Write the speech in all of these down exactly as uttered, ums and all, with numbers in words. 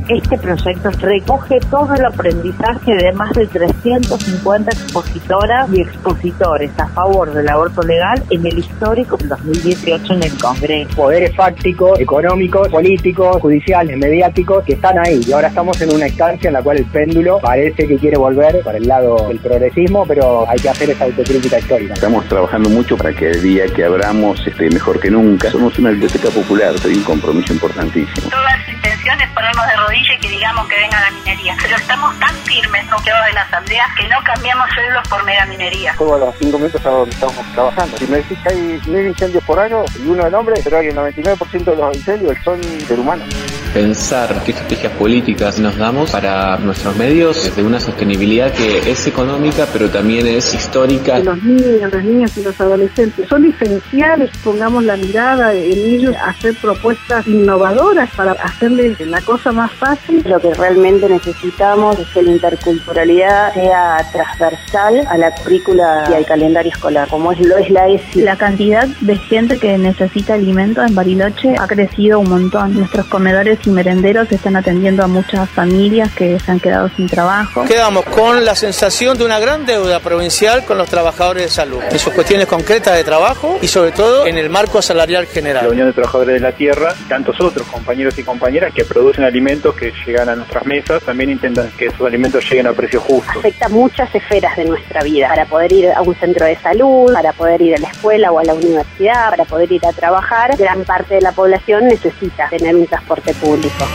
Este proyecto recoge todo el aprendizaje de más de trescientas cincuenta expositoras y expositores a favor del aborto legal en el histórico dos mil dieciocho en el Congreso. Poderes fácticos, económicos, políticos, judiciales, mediáticos, que están ahí. Y ahora estamos en una instancia en la cual el péndulo parece que quiere volver para el lado del progresismo, pero hay que hacer esa autocrítica histórica. Estamos trabajando mucho para que el día que abramos esté mejor que nunca. Somos una biblioteca popular, hay un compromiso importantísimo. Todas las intenciones ponernos de rodillas y que digamos que venga la minería, pero estamos tan firmes nucleados en la asamblea que no cambiamos sueldos por mera minería. Juego a los cinco minutos a donde estamos trabajando. Si me decís que hay mil incendios por año y uno del hombre, pero que el noventa y nueve por ciento de los incendios son del humano. Pensar qué estrategias políticas nos damos para nuestros medios desde una sostenibilidad que es económica pero también es histórica. Los niños, las niñas y los adolescentes son esenciales, pongamos la mirada en ellos, hacer propuestas innovadoras para hacerles la cosa más fácil. Lo que realmente necesitamos es que la interculturalidad sea transversal a la currícula y al calendario escolar, como es lo es la ESI. La cantidad de gente que necesita alimento en Bariloche ha crecido un montón. Nuestros comedores y merenderos están atendiendo a muchas familias que se han quedado sin trabajo. Quedamos con la sensación de una gran deuda provincial con los trabajadores de salud, en sus cuestiones concretas de trabajo y sobre todo en el marco salarial general. La Unión de Trabajadores de la Tierra y tantos otros compañeros y compañeras que producen alimentos que llegan a nuestras mesas, también intentan que esos alimentos lleguen a precio justo. Afecta muchas esferas de nuestra vida, para poder ir a un centro de salud, para poder ir a la escuela o a la universidad, para poder ir a trabajar. Gran parte de la población necesita tener un transporte público.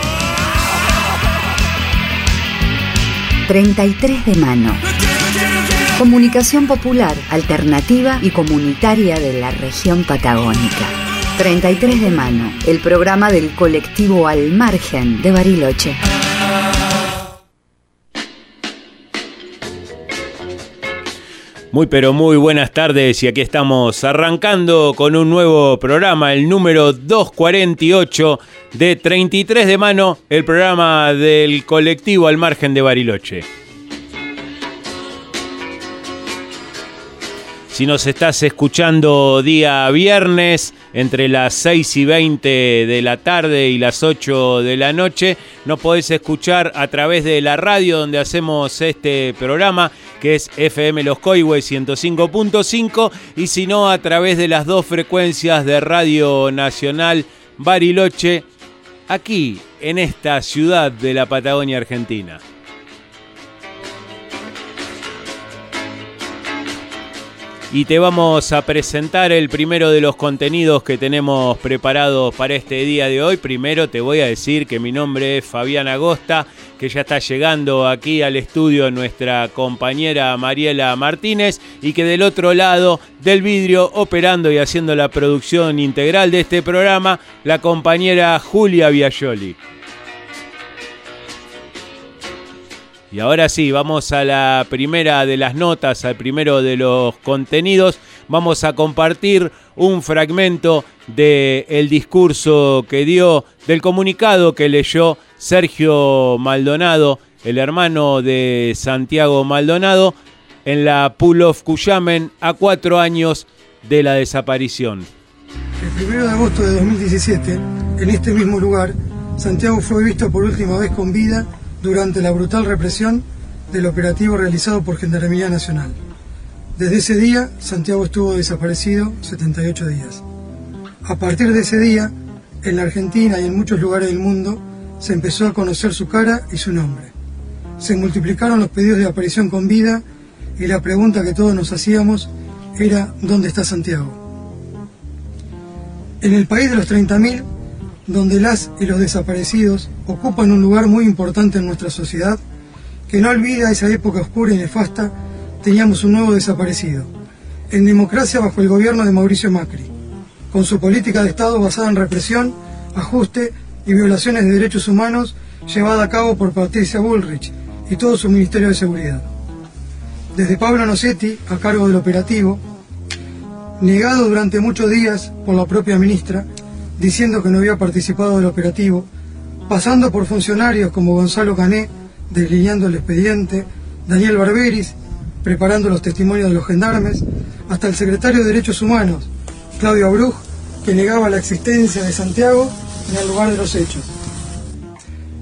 treinta y tres de mano. Comunicación popular, alternativa y comunitaria de la región patagónica. treinta y tres de mano, el programa del colectivo Al Margen de Bariloche. Muy pero muy buenas tardes y aquí estamos arrancando con un nuevo programa, el número doscientos cuarenta y ocho de treinta y tres de mano, el programa del colectivo Al Margen de Bariloche. Si nos estás escuchando día viernes, entre las seis y veinte de la tarde y las ocho de la noche, nos podés escuchar a través de la radio donde hacemos este programa, que es F M Los Coihues ciento cinco punto cinco, y si no, a través de las dos frecuencias de Radio Nacional Bariloche, aquí en esta ciudad de la Patagonia Argentina. Y te vamos a presentar el primero de los contenidos que tenemos preparados para este día de hoy. Primero te voy a decir que mi nombre es Fabián Agosta, que ya está llegando aquí al estudio nuestra compañera Mariela Martínez, y que del otro lado del vidrio, operando y haciendo la producción integral de este programa, la compañera Julia Biagioli. Y ahora sí, vamos a la primera de las notas, al primero de los contenidos. Vamos a compartir un fragmento del discurso que dio, del comunicado que leyó Sergio Maldonado, el hermano de Santiago Maldonado, en la Pull-Off Cuyamen, a cuatro años de la desaparición. El primero de agosto de dos mil diecisiete, en este mismo lugar, Santiago fue visto por última vez con vida durante la brutal represión del operativo realizado por Gendarmería Nacional. Desde ese día, Santiago estuvo desaparecido setenta y ocho días. A partir de ese día, en la Argentina y en muchos lugares del mundo, se empezó a conocer su cara y su nombre. Se multiplicaron los pedidos de aparición con vida y la pregunta que todos nos hacíamos era ¿dónde está Santiago? En el país de los treinta mil, donde las y los desaparecidos ocupan un lugar muy importante en nuestra sociedad, que no olvida esa época oscura y nefasta, teníamos un nuevo desaparecido, en democracia bajo el gobierno de Mauricio Macri, con su política de Estado basada en represión, ajuste y violaciones de derechos humanos llevada a cabo por Patricia Bullrich y todo su Ministerio de Seguridad. Desde Pablo Nocetti, a cargo del operativo, negado durante muchos días por la propia ministra, diciendo que no había participado del operativo, pasando por funcionarios como Gonzalo Cané, deslineando el expediente, Daniel Barberis, preparando los testimonios de los gendarmes, hasta el secretario de Derechos Humanos, Claudio Abruj, que negaba la existencia de Santiago en el lugar de los hechos.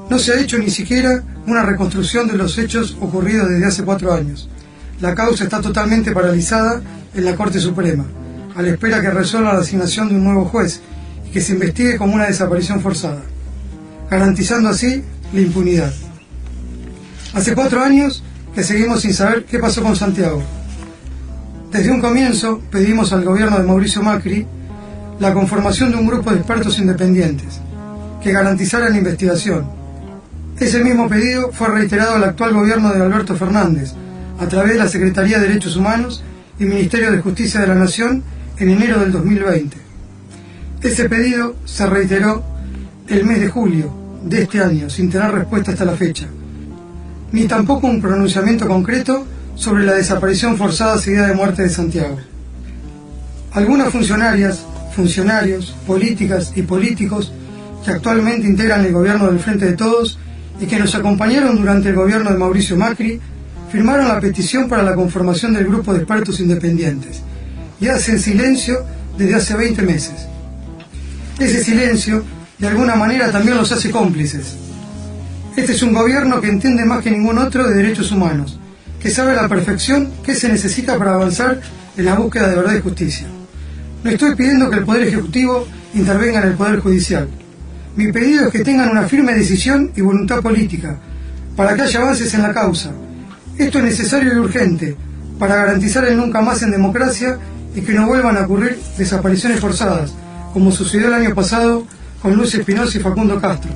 No se ha hecho ni siquiera una reconstrucción de los hechos ocurridos desde hace cuatro años. La causa está totalmente paralizada en la Corte Suprema, a la espera que resuelva la asignación de un nuevo juez y que se investigue como una desaparición forzada, garantizando así la impunidad. Hace cuatro años que seguimos sin saber qué pasó con Santiago. Desde un comienzo pedimos al gobierno de Mauricio Macri la conformación de un grupo de expertos independientes que garantizara la investigación. Ese mismo pedido fue reiterado al actual gobierno de Alberto Fernández a través de la Secretaría de Derechos Humanos y Ministerio de Justicia de la Nación en enero del dos mil veinte. Ese pedido se reiteró el mes de julio de este año sin tener respuesta hasta la fecha, ni tampoco un pronunciamiento concreto sobre la desaparición forzada seguida de muerte de Santiago. Algunas funcionarias, funcionarios, políticas y políticos que actualmente integran el gobierno del Frente de Todos y que nos acompañaron durante el gobierno de Mauricio Macri, firmaron la petición para la conformación del grupo de expertos independientes y hacen silencio desde hace veinte meses. Ese silencio, de alguna manera, también los hace cómplices. Este es un gobierno que entiende más que ningún otro de derechos humanos, que sabe a la perfección qué se necesita para avanzar en la búsqueda de verdad y justicia. No estoy pidiendo que el Poder Ejecutivo intervenga en el Poder Judicial. Mi pedido es que tengan una firme decisión y voluntad política para que haya avances en la causa. Esto es necesario y urgente para garantizar el nunca más en democracia y que no vuelvan a ocurrir desapariciones forzadas, como sucedió el año pasado con Luz Espinosa y Facundo Castro.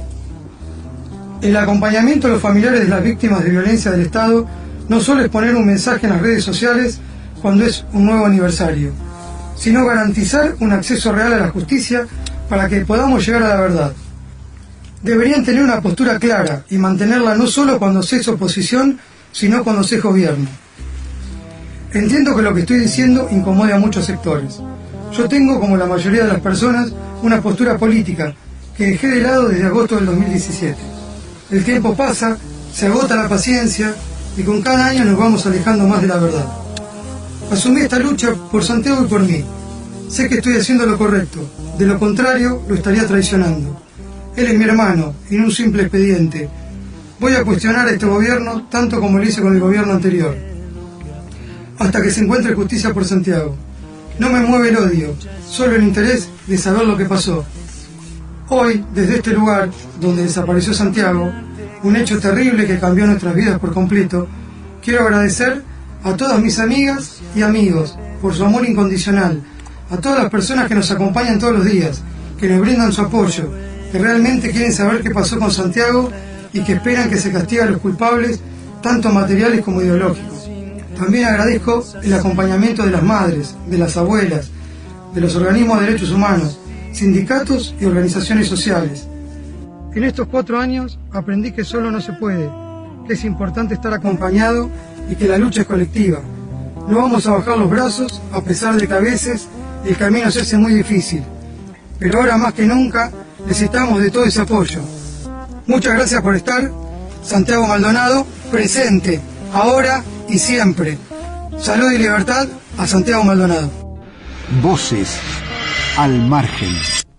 El acompañamiento a los familiares de las víctimas de violencia del Estado no solo es poner un mensaje en las redes sociales cuando es un nuevo aniversario, sino garantizar un acceso real a la justicia para que podamos llegar a la verdad. Deberían tener una postura clara y mantenerla no solo cuando se es oposición, sino cuando se es gobierno. Entiendo que lo que estoy diciendo incomode a muchos sectores. Yo tengo, como la mayoría de las personas, una postura política que dejé de lado desde agosto del dos mil diecisiete. El tiempo pasa, se agota la paciencia y con cada año nos vamos alejando más de la verdad. Asumí esta lucha por Santiago y por mí. Sé que estoy haciendo lo correcto, de lo contrario lo estaría traicionando. Él es mi hermano y no un simple expediente. Voy a cuestionar a este gobierno tanto como lo hice con el gobierno anterior, hasta que se encuentre justicia por Santiago. No me mueve el odio, solo el interés de saber lo que pasó. Hoy, desde este lugar donde desapareció Santiago, un hecho terrible que cambió nuestras vidas por completo, quiero agradecer a todas mis amigas y amigos por su amor incondicional, a todas las personas que nos acompañan todos los días, que nos brindan su apoyo, que realmente quieren saber qué pasó con Santiago y que esperan que se castigue a los culpables, tanto materiales como ideológicos. También agradezco el acompañamiento de las madres, de las abuelas, de los organismos de derechos humanos, sindicatos y organizaciones sociales. En estos cuatro años aprendí que solo no se puede, que es importante estar acompañado y que la lucha es colectiva. No vamos a bajar los brazos, a pesar de que a veces el camino se hace muy difícil. Pero ahora más que nunca necesitamos de todo ese apoyo. Muchas gracias por estar. Santiago Maldonado, presente, ahora y siempre. Salud y libertad a Santiago Maldonado. Voces al margen.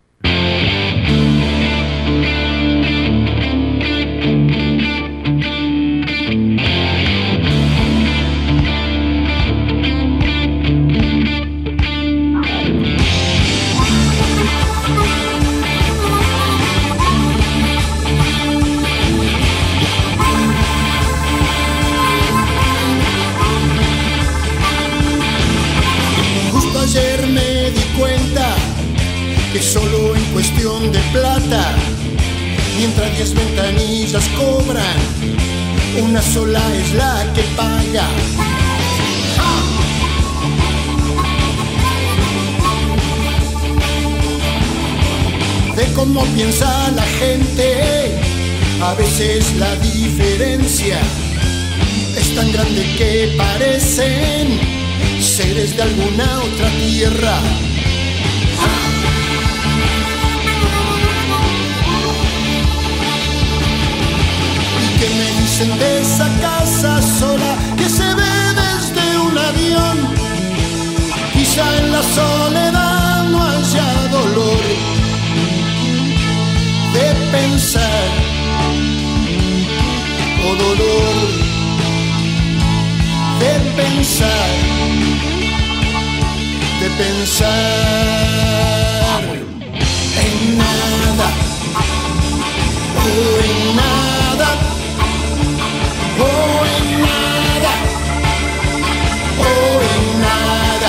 Solo en cuestión de plata, mientras diez ventanillas cobran, una sola es la que paga. De cómo piensa la gente, a veces la diferencia es tan grande que parecen seres de alguna otra tierra. Que me dicen de esa casa sola que se ve desde un avión. Quizá en la soledad no haya dolor de pensar oh dolor de pensar, de pensar en nada, oh en nada, oh en nada, oh en nada.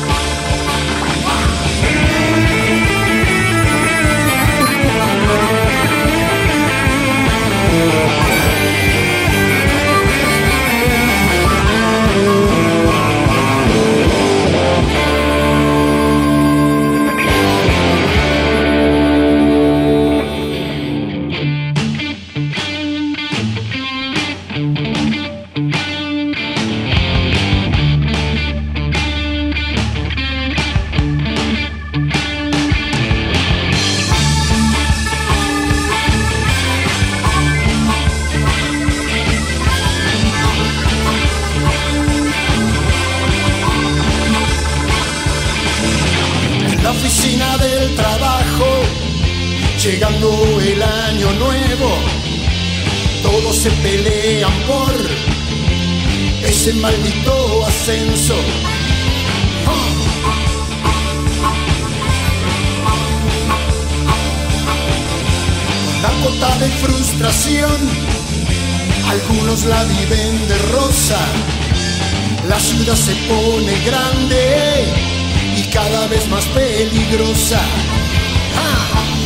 Llegando el año nuevo, todos se pelean por ese maldito ascenso. ¡Oh! La cuota de frustración, algunos la viven de rosa. La ciudad se pone grande y cada vez más peligrosa. ¡Ah!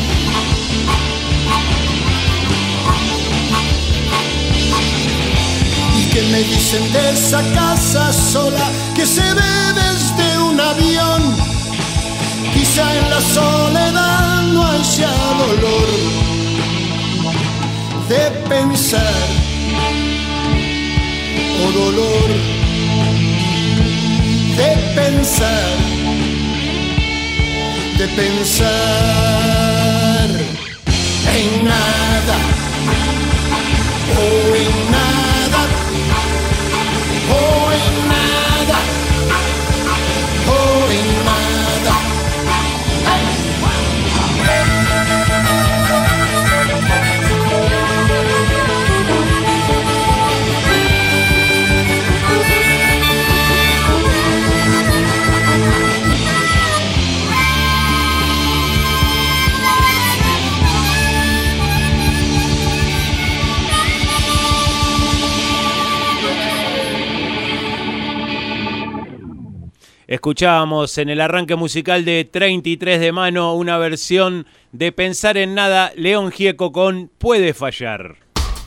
¿Qué me dicen de esa casa sola que se ve desde un avión? Quizá en la soledad no haya dolor de pensar, oh dolor de pensar, de pensar en nada, oh en nada. Oh, en nada, oh, en nada. Escuchábamos en el arranque musical de treinta y tres de mano una versión de Pensar en Nada, León Gieco con Puede Fallar.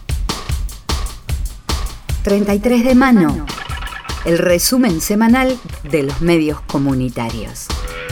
treinta y tres de mano, el resumen semanal de los medios comunitarios.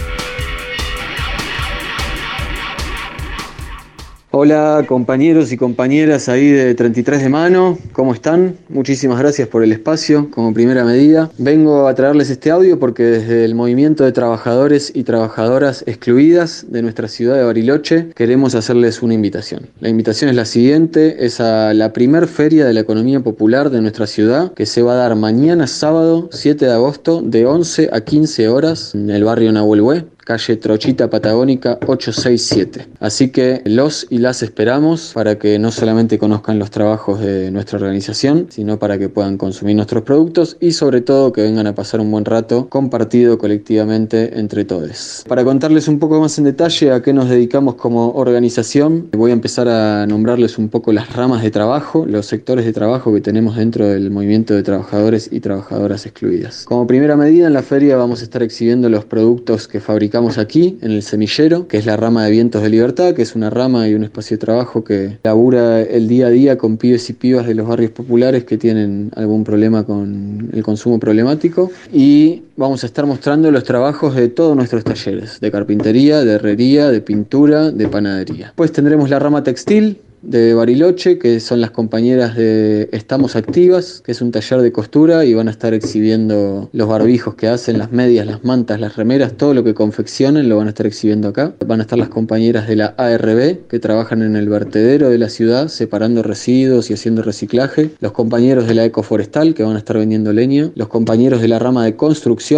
Hola compañeros y compañeras ahí de treinta y tres de mano, ¿cómo están? Muchísimas gracias por el espacio como primera medida. Vengo a traerles este audio porque desde el movimiento de trabajadores y trabajadoras excluidas de nuestra ciudad de Bariloche queremos hacerles una invitación. La invitación es la siguiente, es a la primer feria de la economía popular de nuestra ciudad que se va a dar mañana sábado siete de agosto de once a quince horas en el barrio Nahuel Hué, calle Trochita Patagónica ochocientos sesenta y siete. Así que los y las esperamos para que no solamente conozcan los trabajos de nuestra organización, sino para que puedan consumir nuestros productos y sobre todo que vengan a pasar un buen rato compartido colectivamente entre todos. Para contarles un poco más en detalle a qué nos dedicamos como organización, voy a empezar a nombrarles un poco las ramas de trabajo, los sectores de trabajo que tenemos dentro del movimiento de trabajadores y trabajadoras excluidas. Como primera medida, en la feria vamos a estar exhibiendo los productos que fabricamos aquí en el Semillero, que es la rama de Vientos de Libertad, que es una rama y un espacio de trabajo que labura el día a día con pibes y pibas de los barrios populares que tienen algún problema con el consumo problemático, y vamos a estar mostrando los trabajos de todos nuestros talleres, de carpintería, de herrería, de pintura, de panadería. Pues tendremos la rama textil de Bariloche, que son las compañeras de Estamos Activas, que es un taller de costura y van a estar exhibiendo los barbijos que hacen, las medias, las mantas, las remeras, todo lo que confeccionen lo van a estar exhibiendo acá. Van a estar las compañeras de la A R B, que trabajan en el vertedero de la ciudad, separando residuos y haciendo reciclaje. Los compañeros de la Ecoforestal, que van a estar vendiendo leña. Los compañeros de la rama de construcción,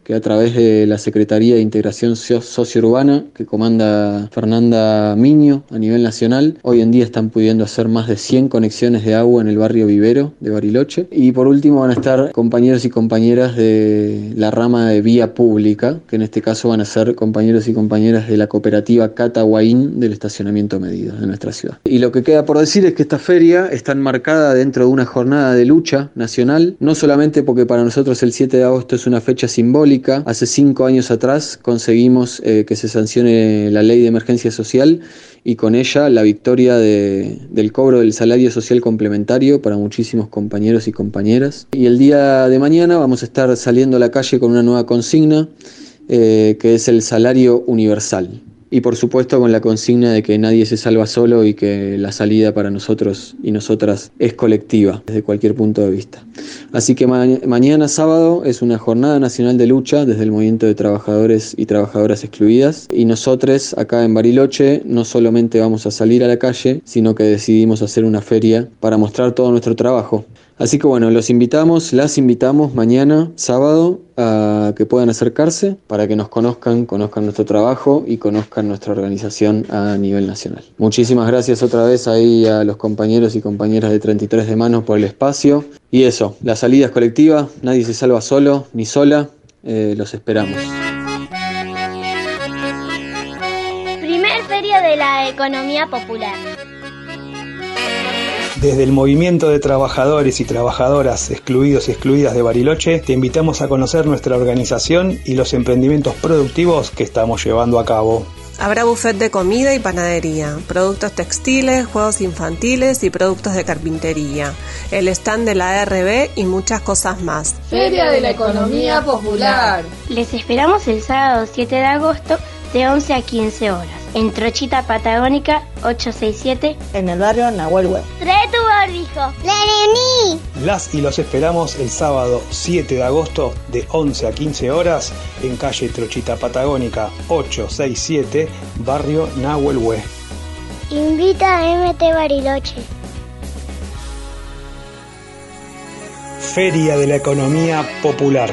que a través de la Secretaría de Integración Sociourbana, que comanda Fernanda Miño a nivel nacional, hoy en día están pudiendo hacer más de cien conexiones de agua en el barrio Vivero de Bariloche. Y por último van a estar compañeros y compañeras de la rama de vía pública, que en este caso van a ser compañeros y compañeras de la cooperativa Catahuaín del estacionamiento medido de nuestra ciudad. Y lo que queda por decir es que esta feria está enmarcada dentro de una jornada de lucha nacional, no solamente porque para nosotros el siete de agosto es una fecha simbólica. Hace cinco años atrás conseguimos eh, que se sancione la ley de emergencia social y con ella la victoria de, del cobro del salario social complementario para muchísimos compañeros y compañeras. Y el día de mañana vamos a estar saliendo a la calle con una nueva consigna, eh, que es el salario universal. Y por supuesto con la consigna de que nadie se salva solo y que la salida para nosotros y nosotras es colectiva desde cualquier punto de vista. Así que ma- mañana sábado es una jornada nacional de lucha desde el movimiento de trabajadores y trabajadoras excluidas, y nosotros acá en Bariloche no solamente vamos a salir a la calle, sino que decidimos hacer una feria para mostrar todo nuestro trabajo. Así que bueno, los invitamos, las invitamos mañana, sábado, a que puedan acercarse para que nos conozcan, conozcan nuestro trabajo y conozcan nuestra organización a nivel nacional. Muchísimas gracias otra vez ahí a los compañeros y compañeras de treinta y tres de Mano por el espacio. Y eso, la salida es colectiva, nadie se salva solo ni sola, eh, los esperamos. Primer Feria de la Economía Popular. Desde el Movimiento de Trabajadores y Trabajadoras Excluidos y Excluidas de Bariloche, te invitamos a conocer nuestra organización y los emprendimientos productivos que estamos llevando a cabo. Habrá buffet de comida y panadería, productos textiles, juegos infantiles y productos de carpintería, el stand de la A R B y muchas cosas más. Feria de la Economía Popular. Les esperamos el sábado siete de agosto de once a quince horas. En Trochita Patagónica ochocientos sesenta y siete, en el barrio Nahuel Hue. ¡Trae tu barbijo! ¡La reuní! Las y los esperamos el sábado siete de agosto de once a quince horas en calle Trochita Patagónica ochocientos sesenta y siete, barrio Nahuel Hue. Invita a M T Bariloche. Feria de la Economía Popular.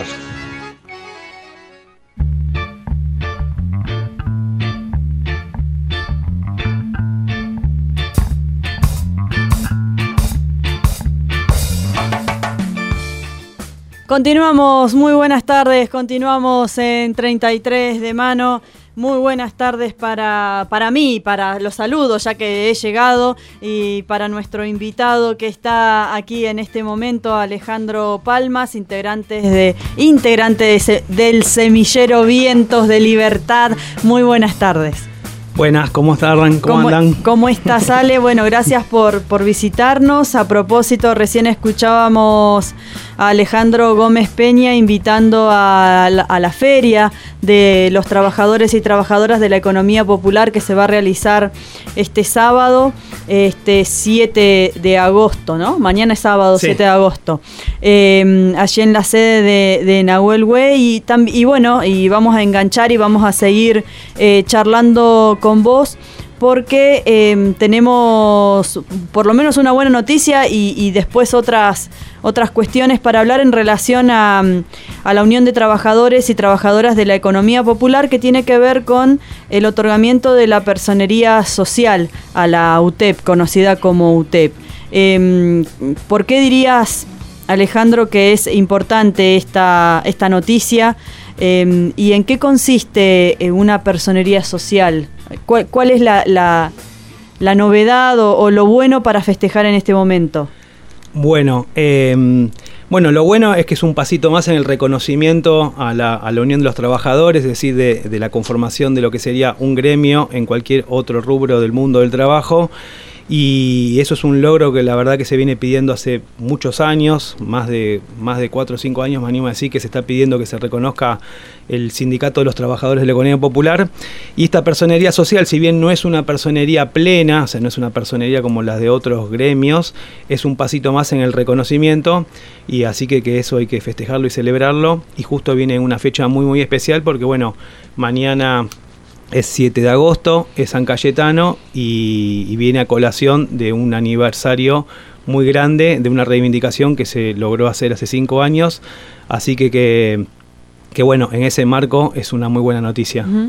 Continuamos, muy buenas tardes, continuamos en treinta y tres de Mano. Muy buenas tardes para, para mí, para los saludos ya que he llegado, y para nuestro invitado que está aquí en este momento, Alejandro Palmas, integrante, de, integrante de, del Semillero Vientos de Libertad. Muy buenas tardes. Buenas, ¿cómo están? ¿Cómo, ¿Cómo andan? ¿Cómo estás, Ale? Bueno, gracias por, por visitarnos. A propósito, recién escuchábamos a Alejandro Gómez Peña invitando a la, a la feria de los trabajadores y trabajadoras de la economía popular que se va a realizar este sábado, este siete de agosto, ¿no? Mañana es sábado, sí. siete de agosto. Eh, allí en la sede de, de Nahuel Hue, y, tam, y bueno, y vamos a enganchar y vamos a seguir eh, charlando con vos, porque eh, tenemos por lo menos una buena noticia y, y después otras otras cuestiones para hablar en relación a, a la Unión de Trabajadores y Trabajadoras de la Economía Popular, que tiene que ver con el otorgamiento de la personería social a la U T E P, conocida como U T E P. Eh, ¿Por qué dirías, Alejandro, que es importante esta, esta noticia? Eh, ¿Y en qué consiste una personería social? ¿Cuál, cuál es la, la, la novedad o, o lo bueno para festejar en este momento? Bueno, eh, bueno, lo bueno es que es un pasito más en el reconocimiento a la, a la Unión de los Trabajadores, es decir, de, de la conformación de lo que sería un gremio en cualquier otro rubro del mundo del trabajo. Y eso es un logro que la verdad que se viene pidiendo hace muchos años, más de más de cuatro o cinco años, me animo a decir, que se está pidiendo que se reconozca el Sindicato de los Trabajadores de la Economía Popular. Y esta personería social, si bien no es una personería plena, o sea, no es una personería como las de otros gremios, es un pasito más en el reconocimiento, y así que, que eso hay que festejarlo y celebrarlo. Y justo viene una fecha muy muy especial porque, bueno, mañana es siete de agosto, es San Cayetano, y, y viene a colación de un aniversario muy grande, de una reivindicación que se logró hacer hace cinco años, así que, que, que bueno, en ese marco es una muy buena noticia. Uh-huh.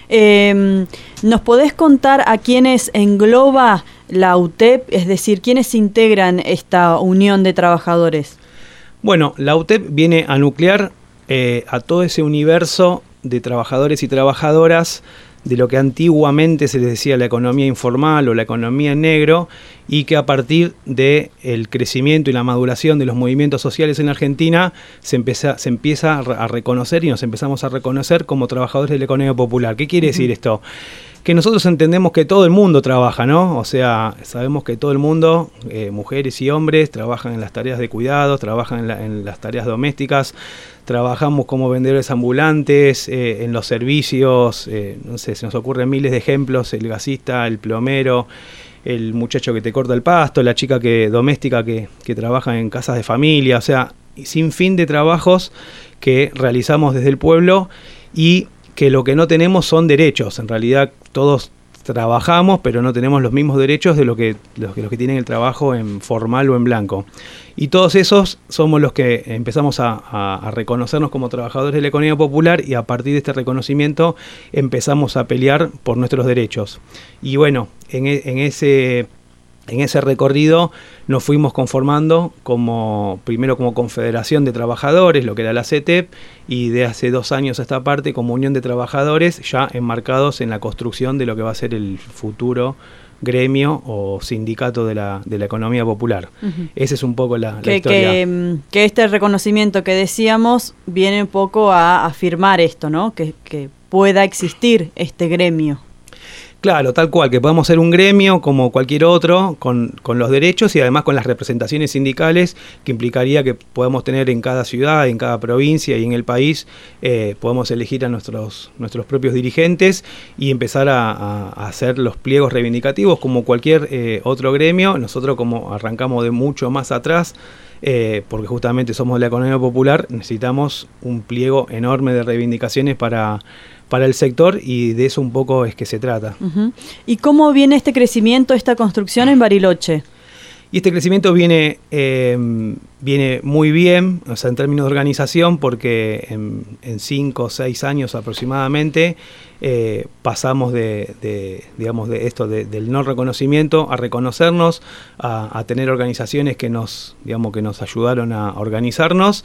eh, ¿Nos podés contar a quiénes engloba la U T E P? Es decir, ¿quiénes integran esta unión de trabajadores? Bueno, la U T E P viene a nuclear eh, a todo ese universo de trabajadores y trabajadoras de lo que antiguamente se les decía la economía informal o la economía en negro, y que a partir del crecimiento y la maduración de los movimientos sociales en Argentina se empieza, se empieza a reconocer y nos empezamos a reconocer como trabajadores de la economía popular. ¿Qué quiere decir esto? Que nosotros entendemos que todo el mundo trabaja, ¿no? O sea, sabemos que todo el mundo, eh, mujeres y hombres, trabajan en las tareas de cuidado, trabajan en, la, en las tareas domésticas, trabajamos como vendedores ambulantes, eh, en los servicios, eh, no sé, se nos ocurren miles de ejemplos, el gasista, el plomero, el muchacho que te corta el pasto, la chica que doméstica que, que trabaja en casas de familia, o sea, sin fin de trabajos que realizamos desde el pueblo, y que lo que no tenemos son derechos. En realidad todos trabajamos, pero no tenemos los mismos derechos de lo que los que, los que tienen el trabajo en formal o en blanco. Y todos esos somos los que empezamos a, a, a reconocernos como trabajadores de la economía popular, y a partir de este reconocimiento empezamos a pelear por nuestros derechos. Y bueno, en, en ese... En ese recorrido nos fuimos conformando como, primero como Confederación de Trabajadores, lo que era la C E T E P, y de hace dos años a esta parte como Unión de Trabajadores, ya enmarcados en la construcción de lo que va a ser el futuro gremio o sindicato de la, de la economía popular. Uh-huh. Esa es un poco la, la que, historia. Que, que este reconocimiento que decíamos viene un poco a afirmar esto, ¿no? Que, que pueda existir este gremio. Claro, tal cual, que podamos ser un gremio como cualquier otro, con, con los derechos y además con las representaciones sindicales, que implicaría que podamos tener en cada ciudad, en cada provincia y en el país, eh, podemos elegir a nuestros, nuestros propios dirigentes y empezar a, a, a hacer los pliegos reivindicativos como cualquier eh, otro gremio. Nosotros, como arrancamos de mucho más atrás, eh, porque justamente somos de la economía popular, necesitamos un pliego enorme de reivindicaciones para... para el sector, y de eso un poco es que se trata. Uh-huh. ¿Y cómo viene este crecimiento, esta construcción en Bariloche? Y este crecimiento viene, eh, viene muy bien, o sea, en términos de organización, porque en, en cinco o seis años aproximadamente eh, pasamos de, de, digamos, de esto, de, del no reconocimiento a reconocernos, a, a tener organizaciones que nos, digamos, que nos ayudaron a organizarnos,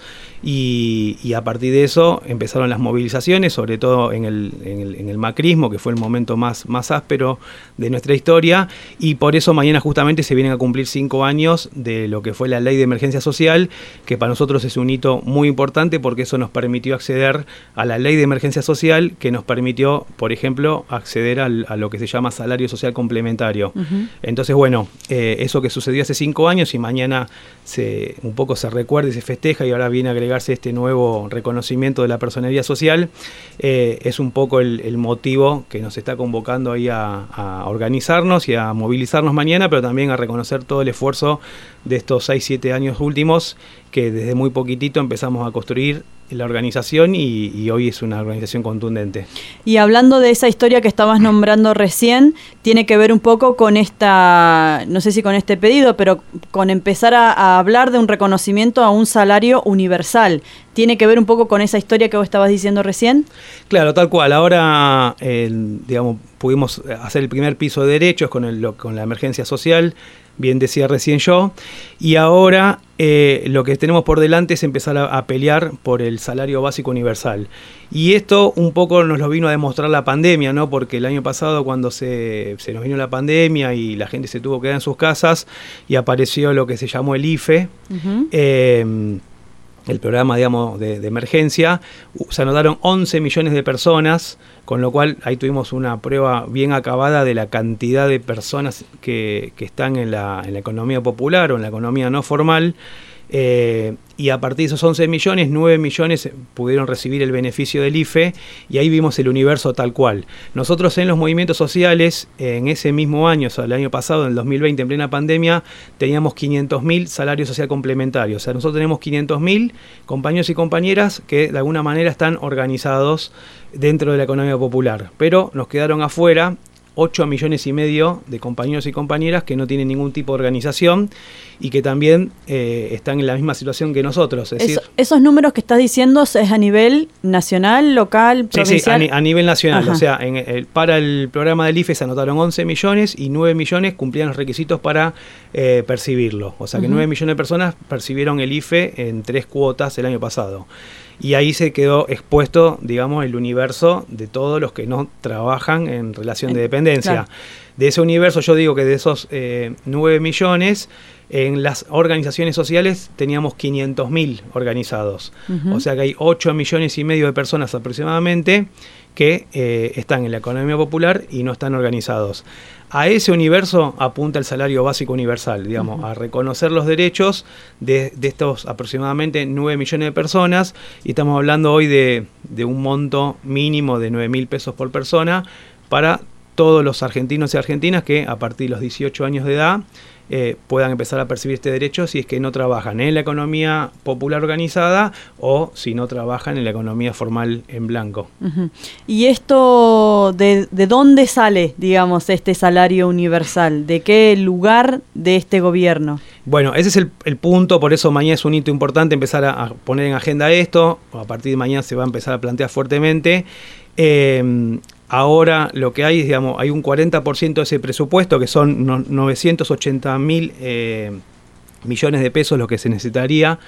y, y a partir de eso empezaron las movilizaciones, sobre todo en el, en el, en el macrismo, que fue el momento más, más áspero de nuestra historia, y por eso mañana justamente se vienen a cumplir cinco años de lo que fue la Ley de Emergencia Social, que para nosotros es un hito muy importante, porque eso nos permitió acceder a la Ley de Emergencia Social, que nos permitió, por ejemplo, acceder al, a lo que se llama salario social complementario. Uh-huh. Entonces, bueno, eh, eso que sucedió hace cinco años y mañana se, un poco se recuerda y se festeja, y ahora viene a agregarse este nuevo reconocimiento de la personería social, eh, es un poco el, el motivo que nos está convocando ahí a, a organizarnos y a movilizarnos mañana, pero también a reconocer todo el esfuerzo de estos seis, siete años últimos, que desde muy poquitito empezamos a construir la organización, y, y hoy es una organización contundente. Y hablando de esa historia que estabas nombrando recién, tiene que ver un poco con esta, no sé si con este pedido, pero con empezar a, a hablar de un reconocimiento a un salario universal. ¿Tiene que ver un poco con esa historia que vos estabas diciendo recién? Claro, tal cual. Ahora, eh, digamos, pudimos hacer el primer piso de derechos con, el, con la emergencia social, bien decía recién yo, y ahora eh, lo que tenemos por delante es empezar a, a pelear por el salario básico universal. Y esto un poco nos lo vino a demostrar la pandemia, ¿no? Porque el año pasado, cuando se, se nos vino la pandemia y la gente se tuvo que quedar en sus casas, y apareció lo que se llamó el I F E, uh-huh. eh, el programa, digamos, de, de emergencia, se anotaron once millones de personas, con lo cual ahí tuvimos una prueba bien acabada de la cantidad de personas que, que están en la, en la economía popular o en la economía no formal, eh, y a partir de esos once millones, nueve millones pudieron recibir el beneficio del I F E, y ahí vimos el universo tal cual. Nosotros en los movimientos sociales, en ese mismo año, o sea, el año pasado, en el dos mil veinte, en plena pandemia, teníamos quinientos mil salarios social complementarios. O sea, nosotros tenemos quinientos mil compañeros y compañeras que de alguna manera están organizados dentro de la economía popular, pero nos quedaron afuera ocho millones y medio de compañeros y compañeras que no tienen ningún tipo de organización y que también eh, están en la misma situación que nosotros. Es Eso, decir, esos números que estás diciendo es a nivel nacional, local, sí, provincial. sí, a, ni, a nivel nacional. Ajá. O sea, en el, para el programa del I F E se anotaron once millones y nueve millones cumplían los requisitos para eh, percibirlo. O sea que uh-huh. nueve millones de personas percibieron el I F E en tres cuotas el año pasado. Y ahí se quedó expuesto, digamos, el universo de todos los que no trabajan en relación de dependencia. Claro. De ese universo, yo digo que de esos eh, nueve millones, en las organizaciones sociales teníamos quinientos mil organizados. Uh-huh. O sea que hay ocho millones y medio de personas aproximadamente que eh, están en la economía popular y no están organizados. A ese universo apunta el salario básico universal, digamos, uh-huh. a reconocer los derechos de, de estos aproximadamente nueve millones de personas, y estamos hablando hoy de, de un monto mínimo de nueve mil pesos por persona para todos los argentinos y argentinas que a partir de los dieciocho años de edad eh, puedan empezar a percibir este derecho si es que no trabajan en la economía popular organizada o si no trabajan en la economía formal en blanco. Uh-huh. ¿Y esto de, de dónde sale, digamos, este salario universal? ¿De qué lugar de este gobierno? Bueno, ese es el, el punto, por eso mañana es un hito importante empezar a, a poner en agenda esto, a partir de mañana se va a empezar a plantear fuertemente. Eh, Ahora lo que hay, digamos, hay un cuarenta por ciento de ese presupuesto, que son no, novecientos ochenta mil eh, millones de pesos lo que se necesitaría,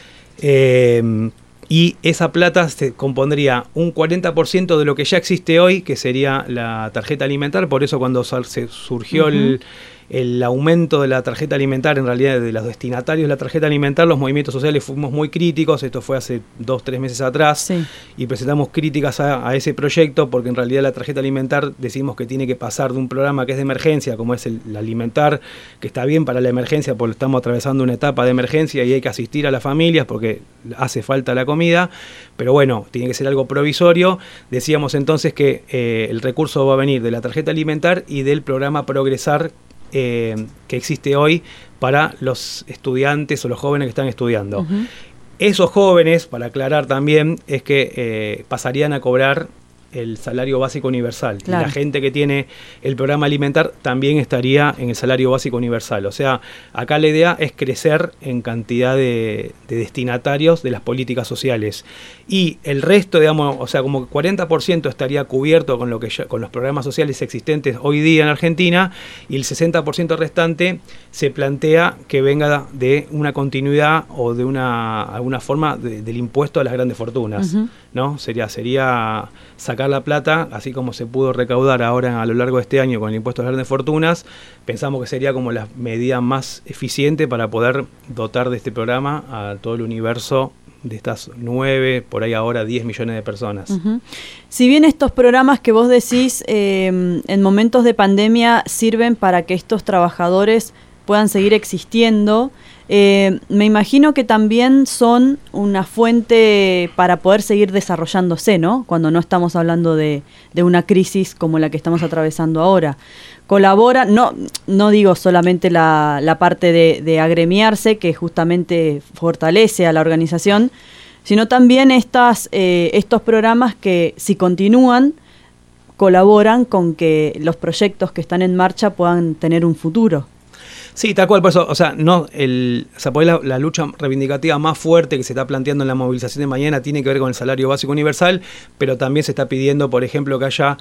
eh, y esa plata se compondría un cuarenta por ciento de lo que ya existe hoy, que sería la tarjeta alimentar. Por eso cuando se surgió uh-huh. el... el aumento de la tarjeta alimentar, en realidad de los destinatarios de la tarjeta alimentar, los movimientos sociales fuimos muy críticos, esto fue hace dos, tres meses atrás, sí. y presentamos críticas a, a ese proyecto, porque en realidad la tarjeta alimentar decimos que tiene que pasar de un programa que es de emergencia, como es el, el alimentar, que está bien para la emergencia, porque estamos atravesando una etapa de emergencia y hay que asistir a las familias porque hace falta la comida, pero bueno, tiene que ser algo provisorio. Decíamos entonces que eh, el recurso va a venir de la tarjeta alimentar y del programa Progresar, Eh, que existe hoy para los estudiantes o los jóvenes que están estudiando. Uh-huh. Esos jóvenes, para aclarar también, es que eh, pasarían a cobrar el salario básico universal. Claro. Y la gente que tiene el programa alimentar también estaría en el salario básico universal. O sea, acá la idea es crecer en cantidad de, de destinatarios de las políticas sociales. Y el resto, digamos, o sea, como cuarenta por ciento estaría cubierto con lo que ya, con los programas sociales existentes hoy día en Argentina, y el sesenta por ciento restante se plantea que venga de una continuidad o de una alguna forma de, del impuesto a las grandes fortunas. Uh-huh. ¿No? Sería, sería sacar la plata, así como se pudo recaudar ahora a lo largo de este año con el impuesto a las grandes fortunas. Pensamos que sería como la medida más eficiente para poder dotar de este programa a todo el universo de estas nueve, por ahí ahora diez millones de personas. Uh-huh. Si bien estos programas que vos decís eh, en momentos de pandemia sirven para que estos trabajadores puedan seguir existiendo, eh, me imagino que también son una fuente para poder seguir desarrollándose, ¿no? Cuando no estamos hablando de, de una crisis como la que estamos atravesando ahora. Colabora, no, no digo solamente la, la parte de, de agremiarse, que justamente fortalece a la organización, sino también estas, eh, estos programas que, si continúan, colaboran con que los proyectos que están en marcha puedan tener un futuro. Sí, tal cual, por eso, o sea, no, el, o sea, por la, la lucha reivindicativa más fuerte que se está planteando en la movilización de mañana tiene que ver con el salario básico universal, pero también se está pidiendo, por ejemplo, que haya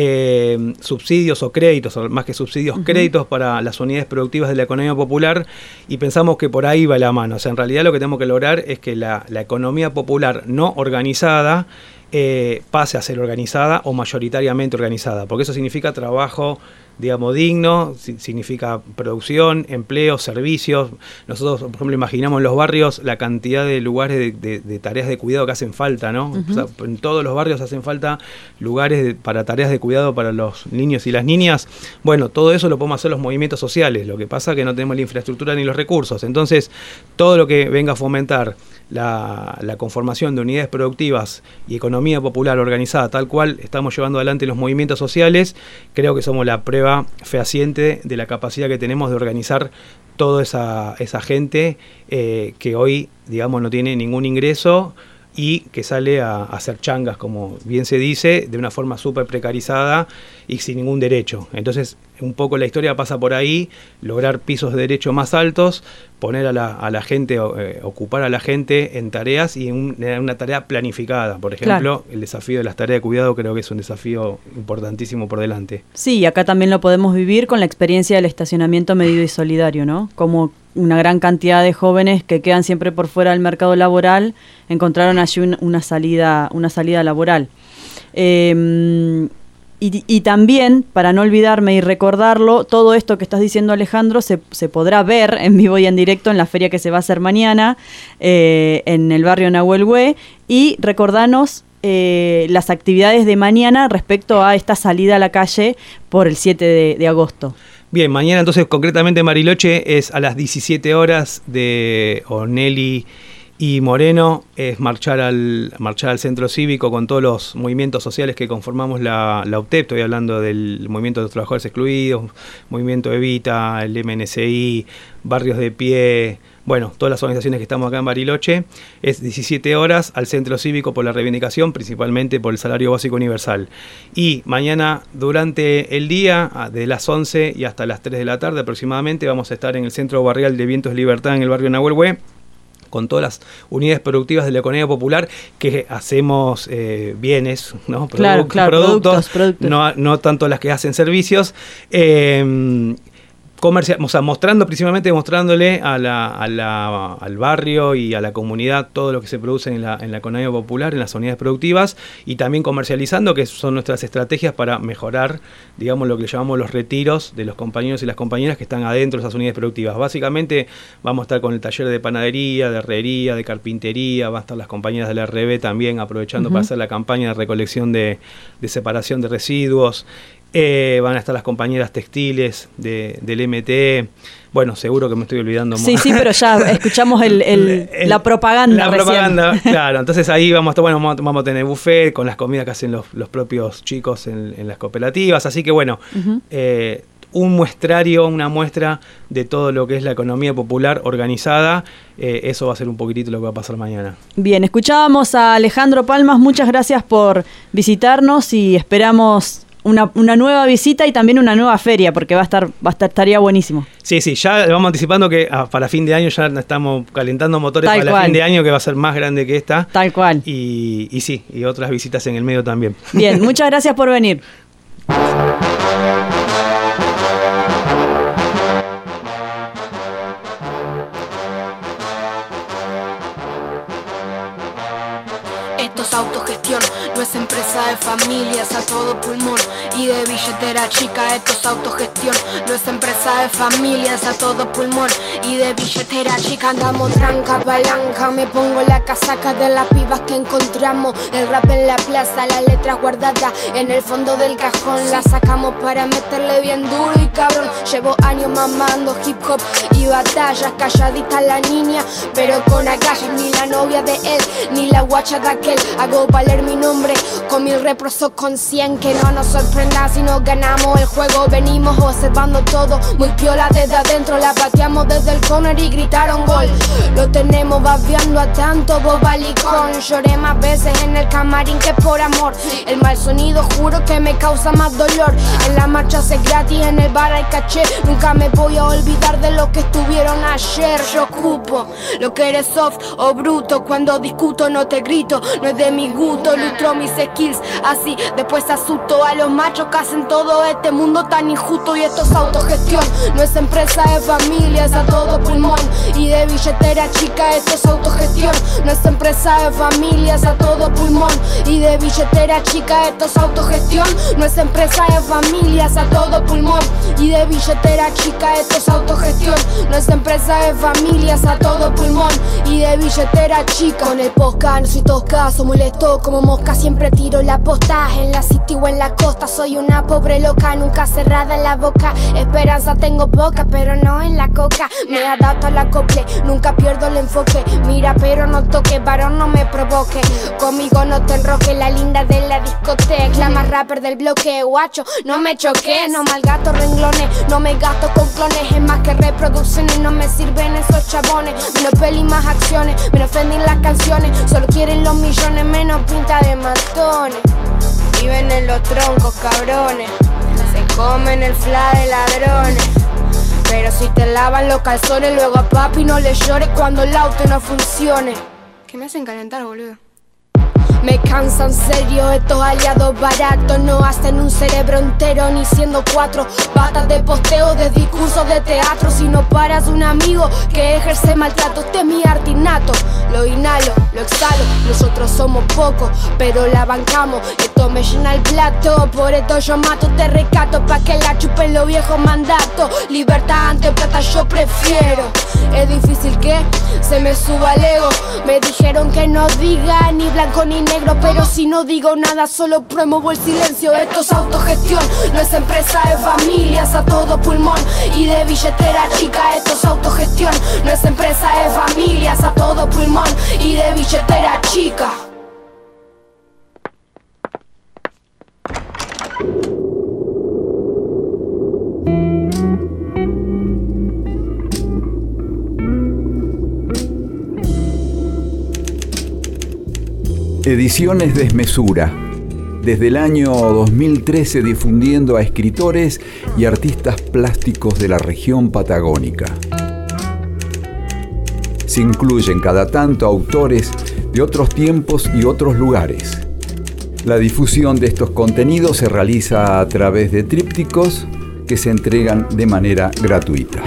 eh, subsidios o créditos, o más que subsidios, uh-huh. créditos para las unidades productivas de la economía popular, y pensamos que por ahí va la mano. O sea, en realidad lo que tenemos que lograr es que la, la economía popular no organizada eh, pase a ser organizada o mayoritariamente organizada, porque eso significa trabajo, digamos, digno, significa producción, empleo, servicios. Nosotros, por ejemplo, imaginamos en los barrios la cantidad de lugares de, de, de tareas de cuidado que hacen falta, ¿no? Uh-huh. O sea, en todos los barrios hacen falta lugares de, para tareas de cuidado para los niños y las niñas. Bueno, todo eso lo podemos hacer los movimientos sociales, lo que pasa es que no tenemos la infraestructura ni los recursos. Entonces, todo lo que venga a fomentar la, la conformación de unidades productivas y economía popular organizada, tal cual estamos llevando adelante los movimientos sociales, creo que somos la prueba fehaciente de la capacidad que tenemos de organizar toda esa, esa gente eh, que hoy, digamos, no tiene ningún ingreso y que sale a, a hacer changas, como bien se dice, de una forma súper precarizada y sin ningún derecho. Entonces, un poco la historia pasa por ahí, lograr pisos de derecho más altos, poner a la, a la gente, eh, ocupar a la gente en tareas y en, un, en una tarea planificada. Por ejemplo, claro. El desafío de las tareas de cuidado creo que es un desafío importantísimo por delante. Sí, acá también lo podemos vivir con la experiencia del estacionamiento medido y solidario, ¿no? Como una gran cantidad de jóvenes que quedan siempre por fuera del mercado laboral encontraron allí un, una salida una salida laboral. Eh, y, y también, para no olvidarme y recordarlo, todo esto que estás diciendo, Alejandro, se, se podrá ver en vivo y en directo en la feria que se va a hacer mañana eh, en el barrio Nahuel Hué. Y recordanos eh, las actividades de mañana respecto a esta salida a la calle por el siete de, de agosto. Bien, mañana entonces concretamente en Bariloche es a las diecisiete horas de Ornelli y Moreno, es marchar al marchar al centro cívico con todos los movimientos sociales que conformamos la, la U T E P. Estoy hablando del Movimiento de los Trabajadores Excluidos, Movimiento Evita, el M N C I, Barrios de Pie, bueno, todas las organizaciones que estamos acá en Bariloche. Es diecisiete horas al centro cívico por la reivindicación, principalmente por el salario básico universal. Y mañana durante el día, de las once y hasta las tres de la tarde aproximadamente, vamos a estar en el Centro Barrial de Vientos Libertad en el barrio Nahuel Hué, con todas las unidades productivas de la economía popular que hacemos eh, bienes, ¿no? Produ- claro, claro, productos, productos, productos. No, no tanto las que hacen servicios. Eh, Comercia, o sea, mostrando, principalmente mostrándole a la, a la, al barrio y a la comunidad todo lo que se produce en la, en la economía popular, en las unidades productivas, y también comercializando, que son nuestras estrategias para mejorar, digamos, lo que llamamos los retiros de los compañeros y las compañeras que están adentro de esas unidades productivas. Básicamente vamos a estar con el taller de panadería, de herrería, de carpintería, van a estar las compañeras de la R B también aprovechando uh-huh. para hacer la campaña de recolección de, de separación de residuos. Eh, van a estar las compañeras textiles de, del M T E. Bueno, seguro que me estoy olvidando más. Sí, sí, pero ya escuchamos el, el, el, la propaganda. La recién. propaganda, claro. Entonces ahí vamos a, bueno, vamos a tener buffet con las comidas que hacen los, los propios chicos en, en las cooperativas. Así que bueno, uh-huh. eh, un muestrario, una muestra de todo lo que es la economía popular organizada. Eh, eso va a ser un poquitito lo que va a pasar mañana. Bien, escuchábamos a Alejandro Palmas. Muchas gracias por visitarnos y esperamos Una, una nueva visita y también una nueva feria, porque va a estar, va a estar, estaría buenísimo. Sí, sí, ya vamos anticipando que ah, para fin de año ya estamos calentando motores Tal para cual. el fin de año, que va a ser más grande que esta. Tal cual. Y, y sí, y otras visitas en el medio también. Bien, muchas gracias por venir. Esto es autogestión, no es empresa de familias a todo pulmón y de billetera chica. Esto es autogestión, no es empresa de familias a todo pulmón y de billetera chica. Andamos tranca, palanca, me pongo la casaca de las pibas que encontramos. El rap en la plaza, las letras guardadas en el fondo del cajón. Las sacamos para meterle bien duro y cabrón. Llevo años mamando hip hop y batallas, calladita la niña, pero con agallas. Ni la novia de él, ni la guacha de aquel. Hago valer mi nombre con mil reprosos con cien. Que no nos sorprenda si nos ganamos el juego. Venimos observando todo muy piola desde adentro. La pateamos desde el corner y gritaron gol. Lo tenemos babeando a tanto bobalicón. Lloré más veces en el camarín que por amor. El mal sonido juro que me causa más dolor. En la marcha se gratis, en el bar hay caché. Nunca me voy a olvidar de lo que estuvieron ayer. Yo ocupo lo que eres soft o bruto. Cuando discuto no te grito, no es de mi gusto. Lustro mis skills así, después asusto a los machos que hacen todo este mundo tan injusto. Y esto es autogestión, no es empresa de familia, es a todo pulmón y de billetera chica. Esto es autogestión, no es empresa de familia, es a todo pulmón y de billetera chica. Esto es autogestión, no es empresa de familia, es a todo pulmón y de billetera chica. Esto es autogestión, no es empresa de familia, es a todo pulmón y de billetera chica. Con el podcast no soy tosca, soy molesto como mosca, siempre tiro la posta en la city o en la costa. Soy una pobre loca, nunca cerrada en la boca. Esperanza tengo poca, pero no en la coca. ja, me adapto al acople, nunca pierdo el enfoque. Mira pero no toque, varón no me provoque. Conmigo no te enroque, la linda de la discoteca, la más rapper del bloque, guacho, no me choques. No malgasto renglones, no me gasto con clones. Es más que reproducciones, no me sirven esos chabones. Menos peli, más acciones, menos ofenden las canciones. Solo quieren los millones, menos pinta de matones. Viven en los troncos, cabrones. Se comen el fla de ladrones. Pero si te lavan los calzones, luego a papi no le llores cuando el auto no funcione. Que me hacen calentar, boludo. Me cansan serio estos aliados baratos. No hacen un cerebro entero ni siendo cuatro patas de posteo de discursos de teatro. Si no paras un amigo que ejerce maltrato, este es mi arte innato. Lo inhalo, lo exhalo, nosotros somos pocos, pero la bancamos. Esto me llena el plato, por esto yo mato, te recato pa' que la chupen los viejos mandatos. Libertad ante plata yo prefiero. Es difícil que se me suba el ego. Me dijeron que no diga ni blanco ni negro, pero si no digo nada solo promuevo el silencio. Esto es autogestión, no es empresa de familias a todo pulmón y de billetera chica. Esto es autogestión, no es empresa de familias a todo pulmón y de billetera chica. Ediciones Desmesura, desde el año dos mil trece difundiendo a escritores y artistas plásticos de la región patagónica. Se incluyen cada tanto autores de otros tiempos y otros lugares. La difusión de estos contenidos se realiza a través de trípticos que se entregan de manera gratuita.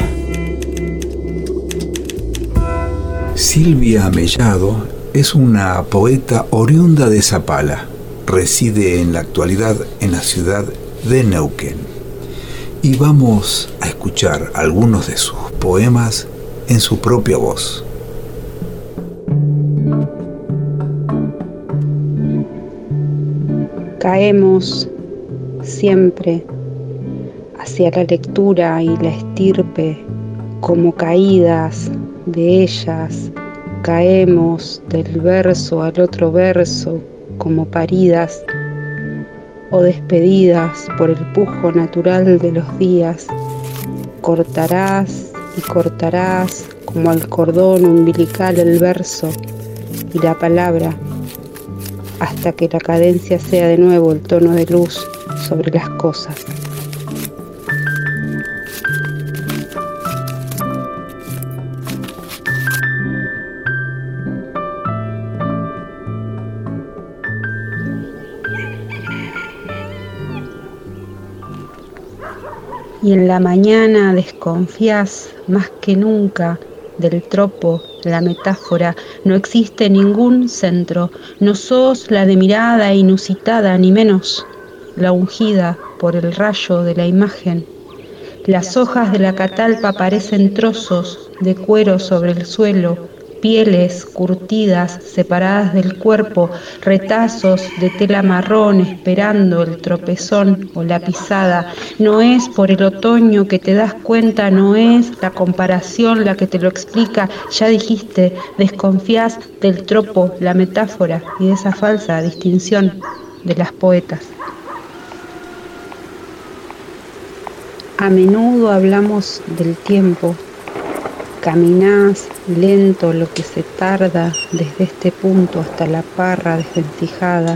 Silvia Mellado es una poeta oriunda de Zapala. Reside en la actualidad en la ciudad de Neuquén. Y vamos a escuchar algunos de sus poemas en su propia voz. Caemos siempre hacia la lectura y la estirpe como caídas de ellas. Caemos del verso al otro verso como paridas o despedidas por el pujo natural de los días. Cortarás y cortarás como al cordón umbilical el verso y la palabra hasta que la cadencia sea de nuevo el tono de luz sobre las cosas. Y en la mañana desconfías más que nunca del tropo, la metáfora. No existe ningún centro, no sos la de mirada inusitada, ni menos la ungida por el rayo de la imagen. Las hojas de la catalpa parecen trozos de cuero sobre el suelo, pieles curtidas, separadas del cuerpo, retazos de tela marrón esperando el tropezón o la pisada. No es por el otoño que te das cuenta, no es la comparación la que te lo explica. Ya dijiste, desconfías del tropo, la metáfora y de esa falsa distinción de las poetas. A menudo hablamos del tiempo. Caminás lento lo que se tarda desde este punto hasta la parra desvencijada.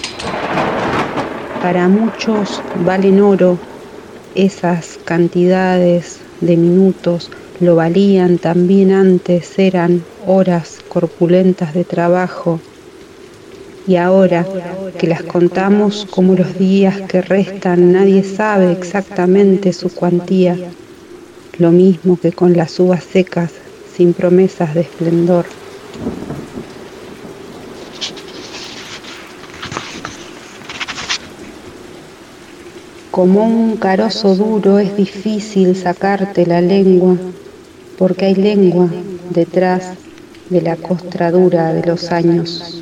Para muchos valen oro esas cantidades de minutos, lo valían también antes, eran horas corpulentas de trabajo. Y ahora que las contamos como los días que restan, nadie sabe exactamente su cuantía. Lo mismo que con las uvas secas, sin promesas de esplendor. Como un carozo duro es difícil sacarte la lengua, porque hay lengua detrás de la costra dura de los años.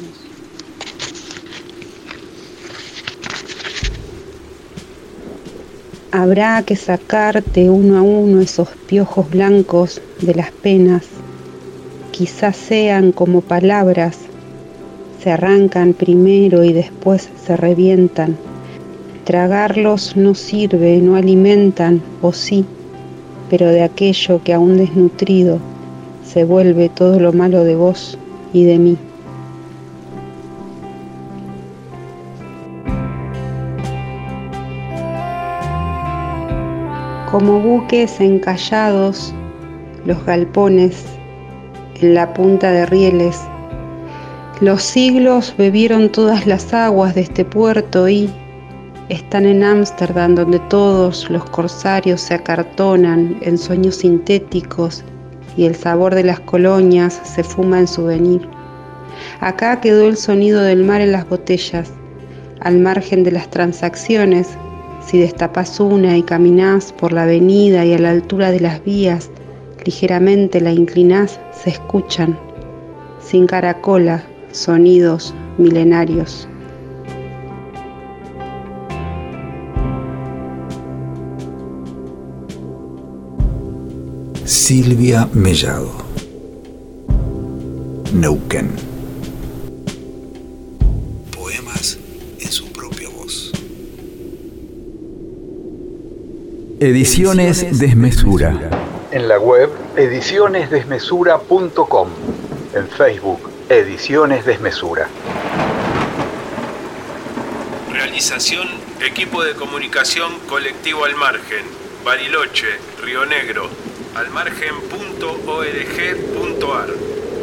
Habrá que sacarte uno a uno esos piojos blancos de las penas. Quizás sean como palabras, se arrancan primero y después se revientan. Tragarlos no sirve, no alimentan, o sí, pero de aquello que aún desnutrido se vuelve todo lo malo de vos y de mí. Como buques encallados, los galpones en la punta de rieles, los siglos bebieron todas las aguas de este puerto y están en Ámsterdam, donde todos los corsarios se acartonan en sueños sintéticos y el sabor de las colonias se fuma en souvenir. Acá quedó el sonido del mar en las botellas, al margen de las transacciones. Si destapás una y caminás por la avenida y a la altura de las vías, ligeramente la inclinás, se escuchan, sin caracola, sonidos milenarios. Silvia Mellado, Neuquén. Poemas en su propia voz. Ediciones Desmesura. En la web ediciones desmesura punto com. En Facebook Ediciones Desmesura. Realización: Equipo de Comunicación Colectivo Al Margen, Bariloche, Río Negro, almargen punto org punto ar.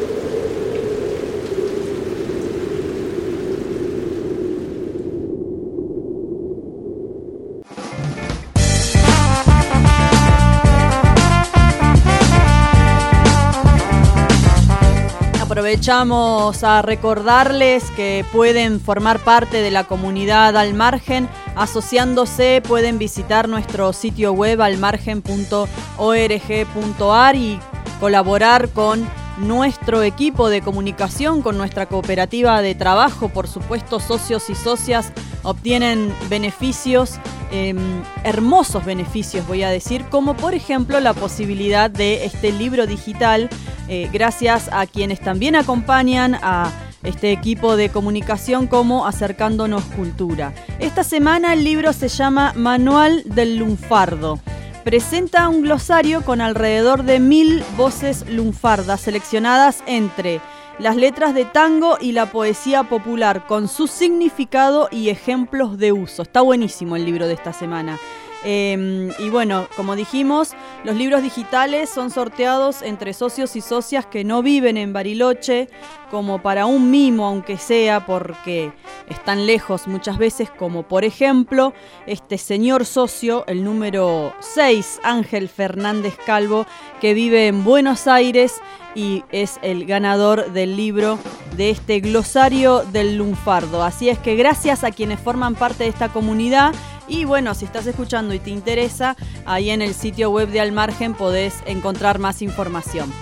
Aprovechamos a recordarles que pueden formar parte de la comunidad Al Margen. Asociándose pueden visitar nuestro sitio web almargen punto org punto ar y colaborar con nuestro equipo de comunicación, con nuestra cooperativa de trabajo. Por supuesto, socios y socias obtienen beneficios, eh, hermosos beneficios voy a decir, como por ejemplo la posibilidad de este libro digital, eh, gracias a quienes también acompañan a este equipo de comunicación como Acercándonos Cultura. Esta semana el libro se llama Manual del Lunfardo. Presenta un glosario con alrededor de mil voces lunfardas seleccionadas entre las letras de tango y la poesía popular, con su significado y ejemplos de uso. Está buenísimo el libro de esta semana. Eh, y bueno, como dijimos, los libros digitales son sorteados entre socios y socias que no viven en Bariloche, como para un mimo, aunque sea porque están lejos muchas veces, como por ejemplo este señor socio, el número seis, Ángel Fernández Calvo, que vive en Buenos Aires y es el ganador del libro de este glosario del lunfardo. Así es que gracias a quienes forman parte de esta comunidad. Y bueno, si estás escuchando y te interesa, ahí en el sitio web de Al Margen podés encontrar más información.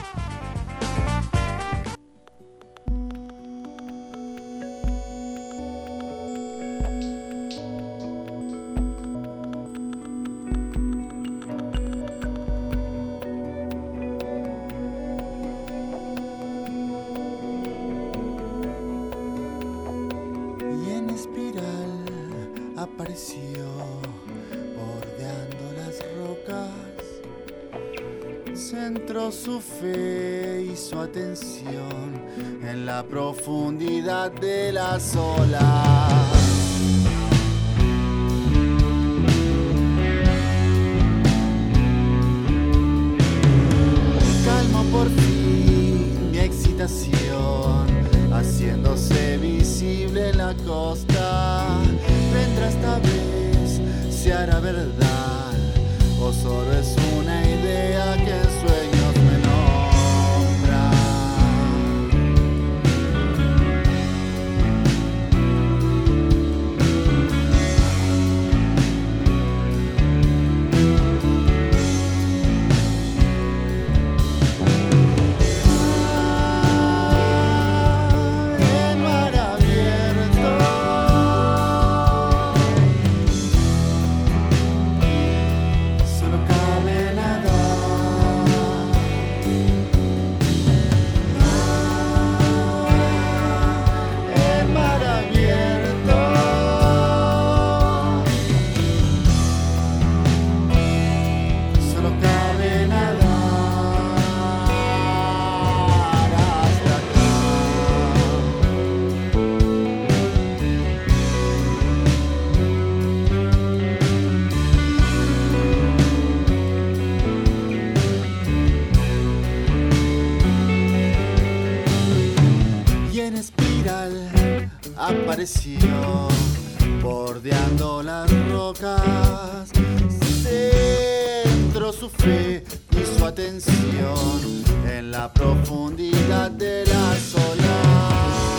Y en espiral apareció bordeando las rocas, centró su fe y su atención en la profundidad de las olas. Calmo por fin mi excitación, haciéndose visible en la costa. ¿Vendrá esta vez? ¿Se hará verdad? ¿O solo es una idea que en sueños me nombra? El mar abierto apareció bordeando las rocas. Centró su fe y su atención en la profundidad de las olas.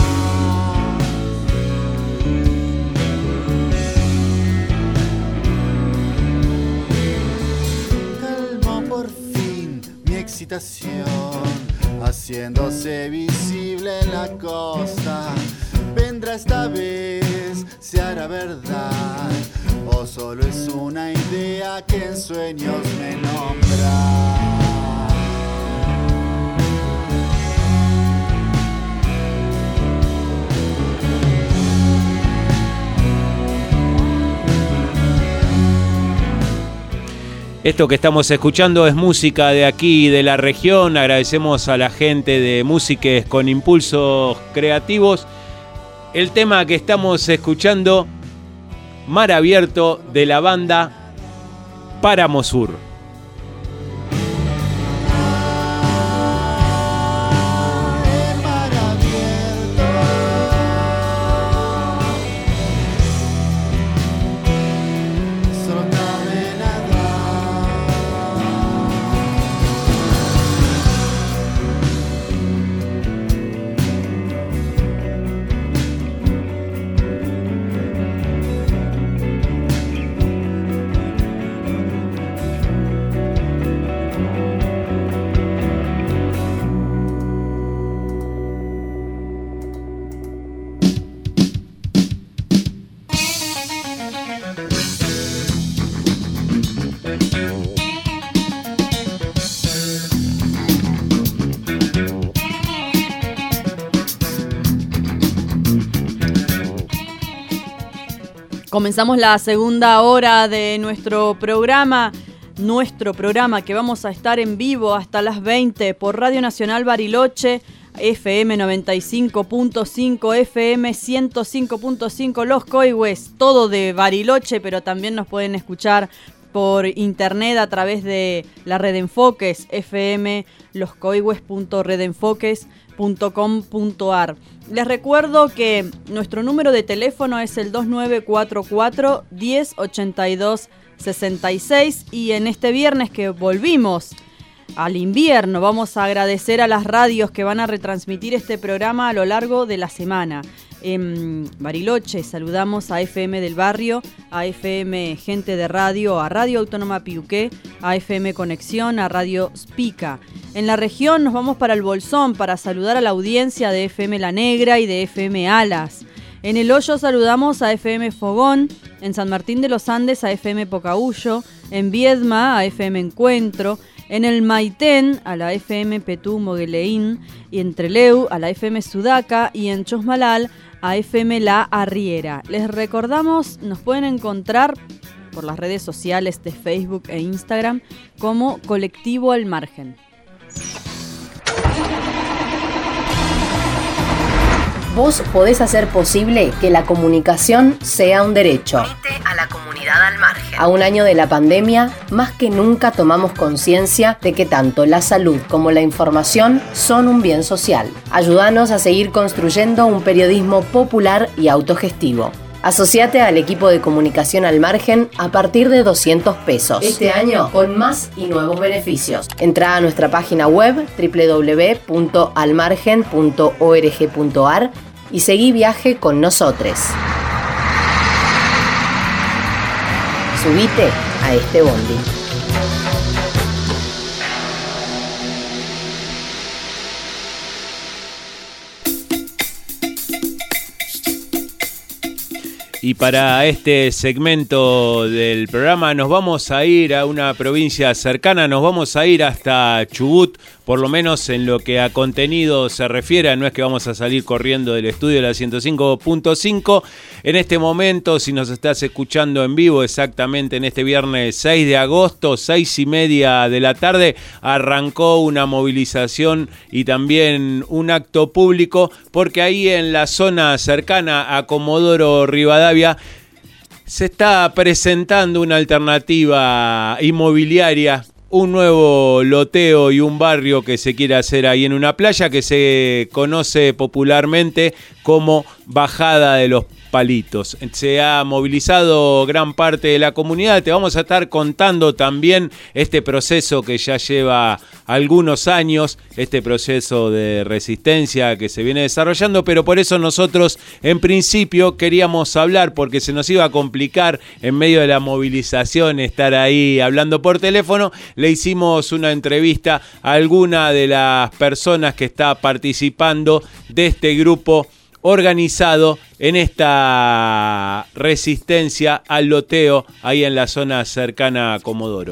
Calmó por fin mi excitación, haciéndose visible en la costa. Vendrá esta vez, se hará verdad, o solo es una idea que en sueños me nombra. Esto que estamos escuchando es música de aquí, de la región. Agradecemos a la gente de Músiques con Impulsos Creativos. El tema que estamos escuchando, Mar Abierto, de la banda Páramo Sur. Comenzamos la segunda hora de nuestro programa, nuestro programa que vamos a estar en vivo hasta las veinte por Radio Nacional Bariloche, F M noventa y cinco punto cinco, F M ciento cinco punto cinco, Los Coihues, todo de Bariloche, pero también nos pueden escuchar por internet a través de la Red Enfoques, F M loscoihues punto red enfoques punto com punto a r. Les recuerdo que nuestro número de teléfono es el dos nueve cuatro cuatro, uno cero ocho dos, seis seis y en este viernes que volvimos al invierno vamos a agradecer a las radios que van a retransmitir este programa a lo largo de la semana. En Bariloche saludamos a F M del Barrio, a F M Gente de Radio, a Radio Autónoma Piuqué, a F M Conexión, a Radio Spica. En la región nos vamos para el Bolsón para saludar a la audiencia de F M La Negra y de F M Alas. En El Hoyo saludamos a F M Fogón, en San Martín de los Andes a F M Pocahuyo, en Viedma a F M Encuentro, en el Maitén a la F M Petú Mogueleín y en Trelew a la F M Sudaca y en Chosmalal a F M La Arriera. Les recordamos, nos pueden encontrar por las redes sociales de Facebook e Instagram como Colectivo Al Margen. Vos podés hacer posible que la comunicación sea un derecho. Unite a la comunidad Al Margen. A un año de la pandemia, más que nunca tomamos conciencia de que tanto la salud como la información son un bien social. Ayúdanos a seguir construyendo un periodismo popular y autogestivo. Asociate al equipo de comunicación Al Margen a partir de doscientos pesos. Este año con más y nuevos beneficios. Entrá a nuestra página web doble u doble u doble u punto almargen punto org punto a r y seguí viaje con nosotros. Subite a este bondi. Y para este segmento del programa nos vamos a ir a una provincia cercana, nos vamos a ir hasta Chubut, por lo menos en lo que a contenido se refiere. No es que vamos a salir corriendo del estudio de la ciento cinco punto cinco. En este momento, si nos estás escuchando en vivo, exactamente en este viernes seis de agosto, seis y media de la tarde, arrancó una movilización y también un acto público, porque ahí en la zona cercana a Comodoro Rivadavia se está presentando una alternativa inmobiliaria un nuevo loteo y un barrio que se quiere hacer ahí en una playa que se conoce popularmente como Bajada de los Palitos. Se ha movilizado gran parte de la comunidad. Te vamos a estar contando también este proceso que ya lleva algunos años, este proceso de resistencia que se viene desarrollando, pero por eso nosotros en principio queríamos hablar, porque se nos iba a complicar en medio de la movilización estar ahí hablando por teléfono. Le hicimos una entrevista a alguna de las personas que está participando de este grupo organizado en esta resistencia al loteo ahí en la zona cercana a Comodoro.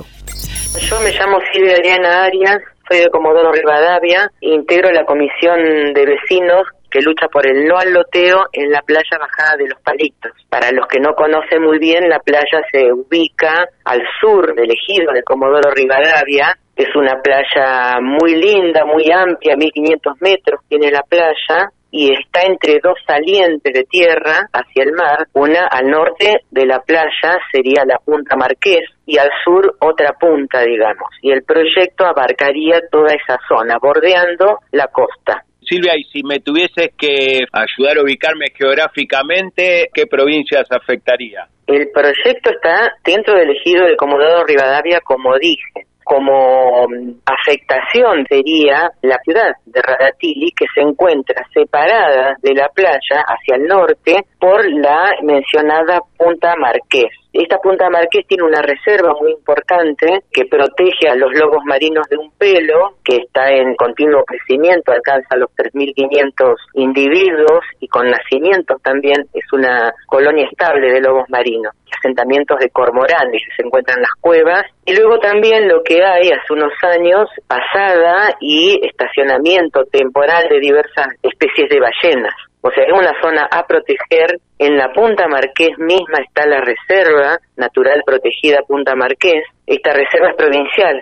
Yo me llamo Silvia Adriana Arias, soy de Comodoro Rivadavia, integro la comisión de vecinos que lucha por el no al loteo en la playa Bajada de los Palitos. Para los que no conocen muy bien, la playa se ubica al sur del ejido de Comodoro Rivadavia. Es una playa muy linda, muy amplia, mil quinientos metros tiene la playa, y está entre dos salientes de tierra hacia el mar. Una al norte de la playa sería la Punta Marqués y al sur otra punta, digamos. Y el proyecto abarcaría toda esa zona, bordeando la costa. Silvia, y si me tuvieses que ayudar a ubicarme geográficamente, ¿qué provincias afectaría? El proyecto está dentro del ejido de Comodoro Rivadavia, como dije. Como afectación sería la ciudad de Radatili, que se encuentra separada de la playa hacia el norte por la mencionada Punta Marqués. Esta Punta Marqués tiene una reserva muy importante que protege a los lobos marinos de un pelo, que está en continuo crecimiento, alcanza los tres mil quinientos individuos y con nacimientos también. Es una colonia estable de lobos marinos. Asentamientos de cormoranes que se encuentran en las cuevas, y luego también lo que hay hace unos años, pasada y estacionamiento temporal de diversas especies de ballenas. O sea, es una zona a proteger. En la Punta Marqués misma está la Reserva Natural Protegida Punta Marqués. Esta reserva es provincial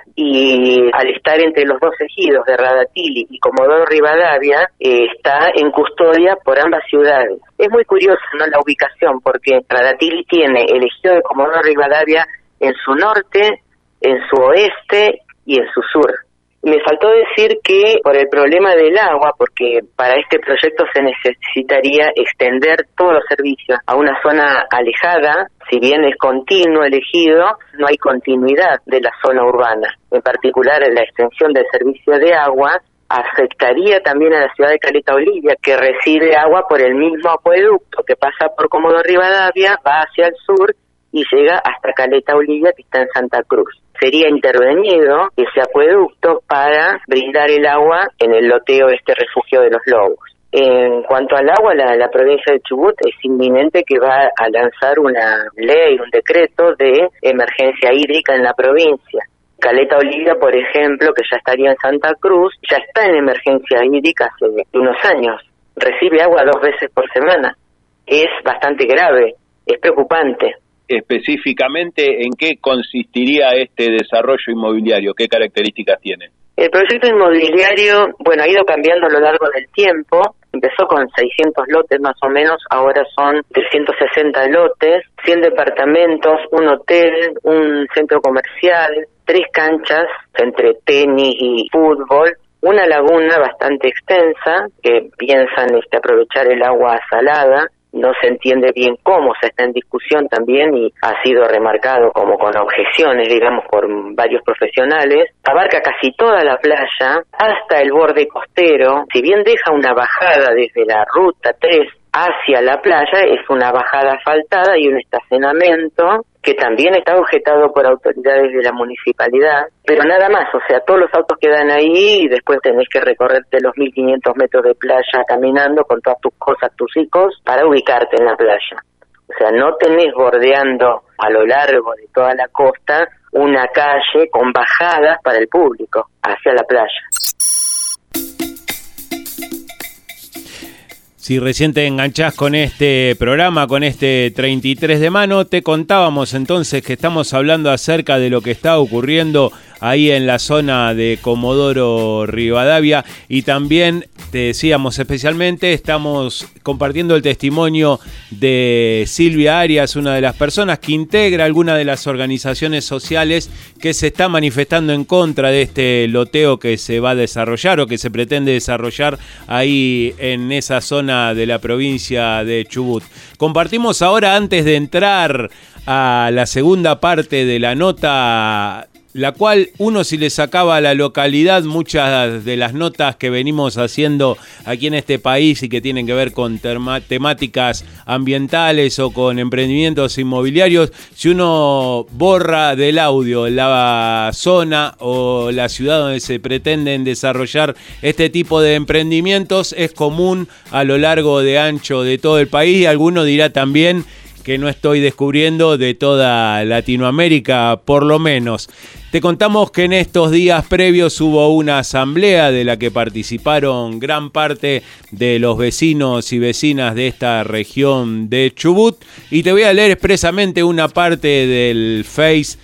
y al estar entre los dos ejidos de Radatili y Comodoro Rivadavia, eh, está en custodia por ambas ciudades. Es muy curioso, ¿no?, la ubicación, porque Radatili tiene el ejido de Comodoro Rivadavia en su norte, en su oeste y en su sur. Me faltó decir que por el problema del agua, porque para este proyecto se necesitaría extender todos los servicios a una zona alejada. Si bien es continuo el ejido, no hay continuidad de la zona urbana. En particular, la extensión del servicio de agua afectaría también a la ciudad de Caleta Olivia, que recibe agua por el mismo acueducto que pasa por Comodoro Rivadavia, va hacia el sur y llega hasta Caleta Olivia, que está en Santa Cruz. Sería intervenido ese acueducto para brindar el agua en el loteo de este refugio de los lobos. En cuanto al agua, la, la provincia de Chubut es inminente que va a lanzar una ley, un decreto de emergencia hídrica en la provincia. Caleta Olivia, por ejemplo, que ya estaría en Santa Cruz, ya está en emergencia hídrica hace unos años. Recibe agua dos veces por semana. Es bastante grave, es preocupante. Específicamente, ¿en qué consistiría este desarrollo inmobiliario? ¿Qué características tiene? El proyecto inmobiliario, bueno, ha ido cambiando a lo largo del tiempo. Empezó con seiscientos lotes más o menos, ahora son trescientos sesenta lotes, cien departamentos, un hotel, un centro comercial, tres canchas entre tenis y fútbol, una laguna bastante extensa que piensan este, aprovechar el agua salada. No se entiende bien cómo, se está en discusión también y ha sido remarcado como con objeciones, digamos, por varios profesionales. Abarca casi toda la playa hasta el borde costero. Si bien deja una bajada desde la ruta tres hacia la playa, es una bajada asfaltada y un estacionamiento que también está objetado por autoridades de la municipalidad, pero nada más, o sea, todos los autos quedan ahí y después tenés que recorrerte los mil quinientos metros de playa caminando con todas tus cosas, tus hijos, para ubicarte en la playa. O sea, no tenés bordeando a lo largo de toda la costa una calle con bajadas para el público hacia la playa. Si recién te enganchás con este programa, con este treinta y tres de mano, te contábamos entonces que estamos hablando acerca de lo que está ocurriendo ahí en la zona de Comodoro Rivadavia, y también te decíamos especialmente estamos compartiendo el testimonio de Silvia Arias, una de las personas que integra alguna de las organizaciones sociales que se está manifestando en contra de este loteo que se va a desarrollar o que se pretende desarrollar ahí en esa zona de la provincia de Chubut. Compartimos ahora, antes de entrar a la segunda parte de la nota, la cual uno, si le sacaba a la localidad muchas de las notas que venimos haciendo aquí en este país y que tienen que ver con tema, temáticas ambientales o con emprendimientos inmobiliarios, si uno borra del audio la zona o la ciudad donde se pretenden desarrollar este tipo de emprendimientos, es común a lo largo de ancho de todo el país, y alguno dirá también que no estoy descubriendo de toda Latinoamérica, por lo menos. Te contamos que en estos días previos hubo una asamblea de la que participaron gran parte de los vecinos y vecinas de esta región de Chubut, y te voy a leer expresamente una parte del Face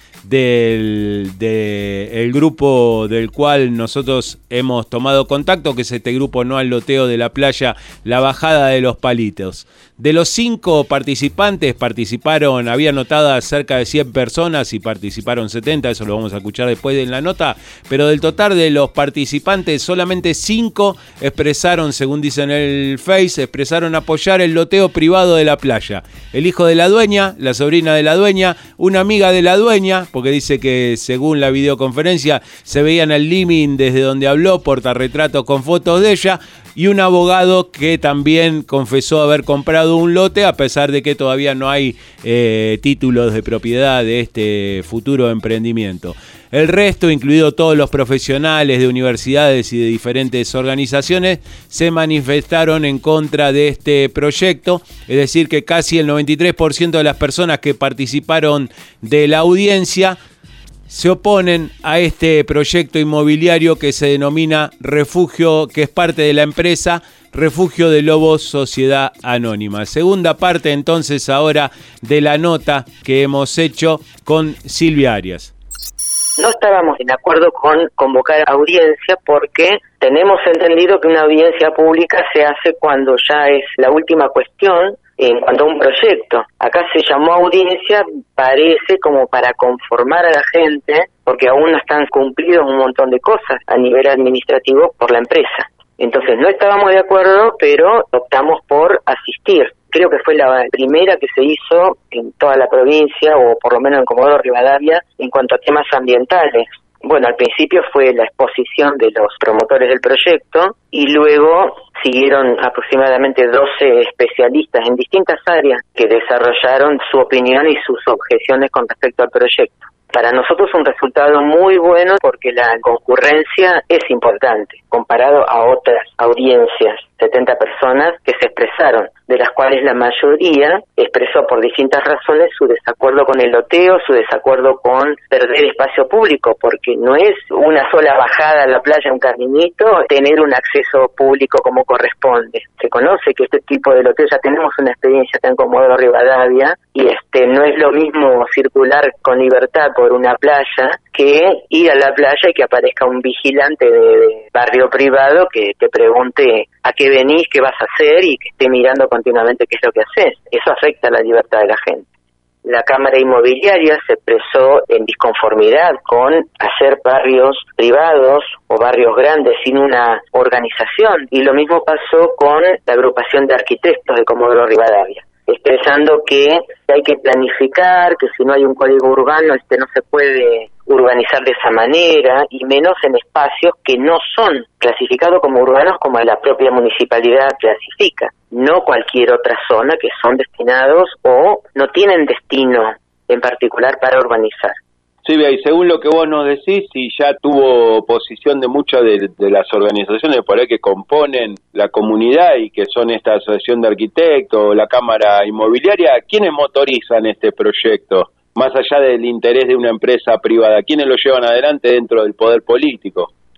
del de el grupo del cual nosotros hemos tomado contacto, que es este grupo No al Loteo de la Playa, La Bajada de los Palitos. De los cinco participantes, participaron, había anotadas cerca de cien personas y participaron setenta, eso lo vamos a escuchar después en la nota, pero del total de los participantes, solamente cinco expresaron, según dicen en el Face, expresaron apoyar el loteo privado de la playa. El hijo de la dueña, la sobrina de la dueña, una amiga de la dueña, porque dice que según la videoconferencia se veían el living desde donde habló, portarretratos con fotos de ella, y un abogado que también confesó haber comprado un lote a pesar de que todavía no hay eh, títulos de propiedad de este futuro emprendimiento. El resto, incluido todos los profesionales de universidades y de diferentes organizaciones, se manifestaron en contra de este proyecto, es decir que casi el noventa y tres por ciento de las personas que participaron de la audiencia se oponen a este proyecto inmobiliario que se denomina Refugio, que es parte de la empresa Refugio de Lobos Sociedad Anónima. Segunda parte entonces ahora de la nota que hemos hecho con Silvia Arias. No estábamos en acuerdo con convocar audiencia porque tenemos entendido que una audiencia pública se hace cuando ya es la última cuestión en cuanto a un proyecto. Acá se llamó audiencia, parece como para conformar a la gente, porque aún no están cumplidos un montón de cosas a nivel administrativo por la empresa. Entonces no estábamos de acuerdo, pero optamos por asistir. Creo que fue la primera que se hizo en toda la provincia, o por lo menos en Comodoro Rivadavia, en cuanto a temas ambientales. Bueno, al principio fue la exposición de los promotores del proyecto y luego siguieron aproximadamente doce especialistas en distintas áreas que desarrollaron su opinión y sus objeciones con respecto al proyecto. Para nosotros un resultado muy bueno porque la concurrencia es importante comparado a otras audiencias, setenta personas que se expresaron, de las cuales la mayoría expresó por distintas razones su desacuerdo con el loteo, su desacuerdo con perder espacio público, porque no es una sola bajada a la playa, un caminito, tener un acceso público como corresponde. Se conoce que este tipo de loteo, ya tenemos una experiencia tan Comodoro Rivadavia, y este no es lo mismo circular con libertad por una playa que ir a la playa y que aparezca un vigilante de, de barrio privado que te pregunte a qué venís, qué vas a hacer y que esté mirando continuamente qué es lo que haces. Eso afecta a la libertad de la gente. La Cámara Inmobiliaria se expresó en disconformidad con hacer barrios privados o barrios grandes sin una organización, y lo mismo pasó con la agrupación de arquitectos de Comodoro Rivadavia, expresando que hay que planificar, que si no hay un código urbano este no se puede urbanizar de esa manera, y menos en espacios que no son clasificados como urbanos como la propia municipalidad clasifica, no cualquier otra zona que son destinados o no tienen destino en particular para urbanizar. Silvia, y según lo que vos nos decís, si ya tuvo oposición de muchas de, de las organizaciones por ahí que componen la comunidad y que son esta asociación de arquitectos, la Cámara Inmobiliaria, ¿quiénes motorizan este proyecto? Más allá del interés de una empresa privada, ¿quiénes lo llevan adelante dentro del poder político?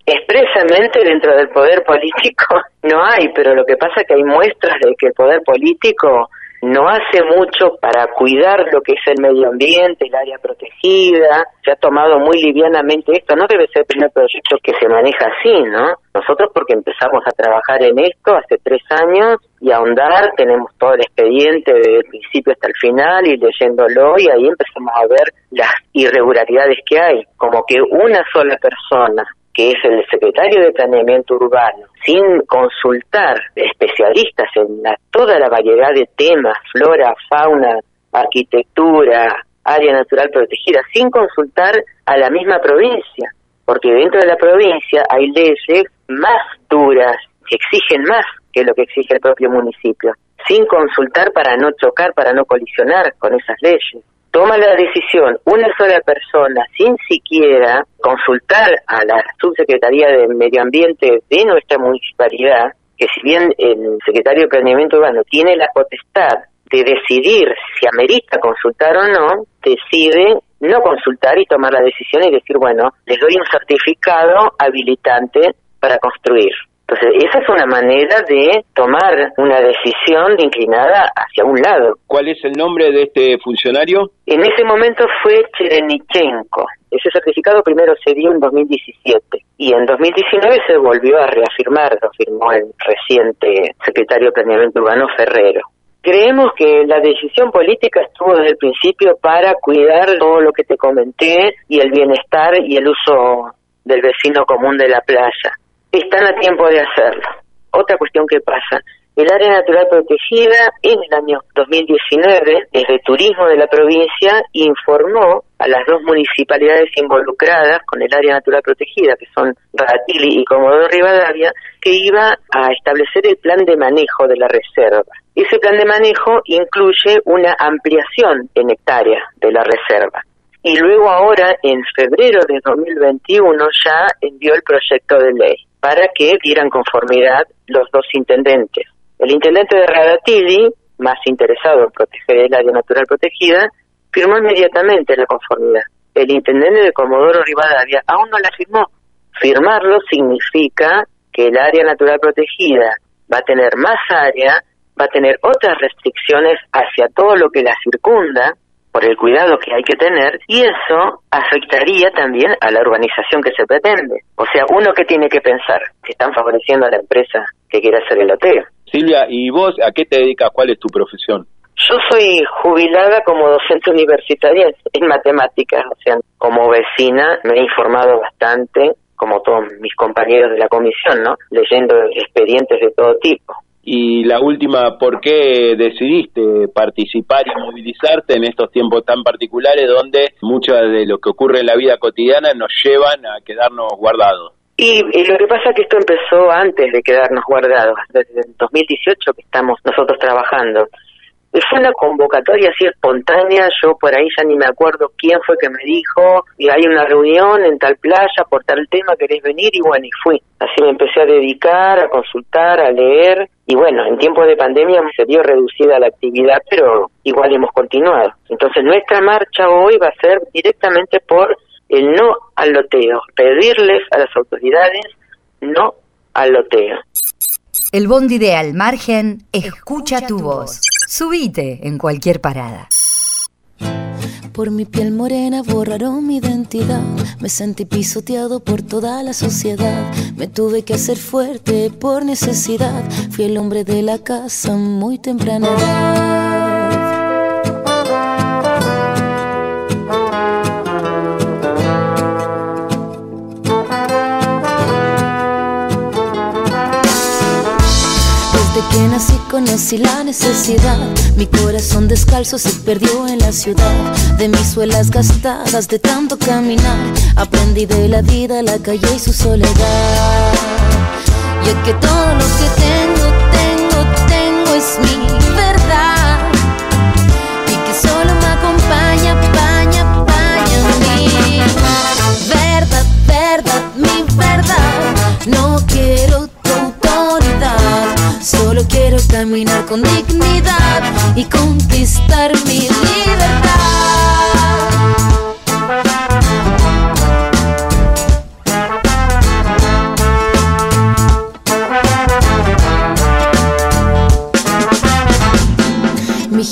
Expresamente dentro del poder político no hay, pero lo que pasa es que hay muestras de que el poder político no hace mucho para cuidar lo que es el medio ambiente, el área protegida. Se ha tomado muy livianamente esto. No debe ser el primer proyecto que se maneja así, ¿no? Nosotros, porque empezamos a trabajar en esto hace tres años y a ahondar, tenemos todo el expediente desde el principio hasta el final y leyéndolo, y ahí empezamos a ver las irregularidades que hay. Como que una sola persona, que es el secretario de Planeamiento Urbano, sin consultar especialistas en la, toda la variedad de temas, flora, fauna, arquitectura, área natural protegida, sin consultar a la misma provincia, porque dentro de la provincia hay leyes más duras, que exigen más que lo que exige el propio municipio, sin consultar para no chocar, para no colisionar con esas leyes. Toma la decisión una sola persona sin siquiera consultar a la Subsecretaría de Medio Ambiente de nuestra municipalidad, que si bien el Secretario de Planeamiento Urbano tiene la potestad de decidir si amerita consultar o no, decide no consultar y tomar la decisión y decir, bueno, les doy un certificado habilitante para construir. Entonces, esa es una manera de tomar una decisión inclinada hacia un lado. ¿Cuál es el nombre de este funcionario? En ese momento fue Cherenichenko. Ese certificado primero se dio en dos mil diecisiete y en dos mil diecinueve se volvió a reafirmar, lo firmó el reciente secretario de Planeamiento Urbano Ferrero. Creemos que la decisión política estuvo desde el principio para cuidar todo lo que te comenté y el bienestar y el uso del vecino común de la playa. Están a tiempo de hacerlo. Otra cuestión que pasa, el área natural protegida en el año dos mil diecinueve, desde Turismo de la provincia, informó a las dos municipalidades involucradas con el área natural protegida, que son Radatili y Comodoro Rivadavia, que iba a establecer el plan de manejo de la reserva. Ese plan de manejo incluye una ampliación en hectáreas de la reserva. Y luego ahora, en febrero de dos mil veintiuno, ya envió el proyecto de ley para que dieran conformidad los dos intendentes. El intendente de Radatili, más interesado en proteger el área natural protegida, firmó inmediatamente la conformidad. El intendente de Comodoro Rivadavia aún no la firmó. Firmarlo significa que el área natural protegida va a tener más área, va a tener otras restricciones hacia todo lo que la circunda, por el cuidado que hay que tener, y eso afectaría también a la urbanización que se pretende. O sea, uno que tiene que pensar, que están favoreciendo a la empresa que quiere hacer el loteo. Silvia, ¿y vos a qué te dedicas? ¿Cuál es tu profesión? Yo soy jubilada como docente universitaria en matemáticas, o sea, como vecina me he informado bastante, como todos mis compañeros de la comisión, ¿no? Leyendo expedientes de todo tipo. Y la última, ¿por qué decidiste participar y movilizarte en estos tiempos tan particulares donde mucho de lo que ocurre en la vida cotidiana nos llevan a quedarnos guardados? Y, y lo que pasa es que esto empezó antes de quedarnos guardados, desde el dos mil dieciocho que estamos nosotros trabajando. Fue una convocatoria así espontánea, yo por ahí ya ni me acuerdo quién fue que me dijo, y hay una reunión en tal playa por tal tema, ¿querés venir? Y bueno, y fui. Así me empecé a dedicar, a consultar, a leer, y bueno, en tiempos de pandemia se vio reducida la actividad, pero igual hemos continuado. Entonces nuestra marcha hoy va a ser directamente por el no al loteo, pedirles a las autoridades no al loteo. El bondi de Al Margen escucha tu voz. Subite en cualquier parada. Por mi piel morena borraron mi identidad. Me sentí pisoteado por toda la sociedad. Me tuve que hacer fuerte por necesidad. Fui el hombre de la casa muy temprana edad. Desde que nací conocí la necesidad. Mi corazón descalzo se perdió en la ciudad. De mis suelas gastadas de tanto caminar, aprendí de la vida, la calle y su soledad. Y es que todo lo que tengo, tengo, tengo es mi verdad. Y que solo me acompaña, paña, paña mi verdad, verdad, mi verdad. No quiero tu autoridad, solo quiero caminar con dignidad y conquistar mi libertad.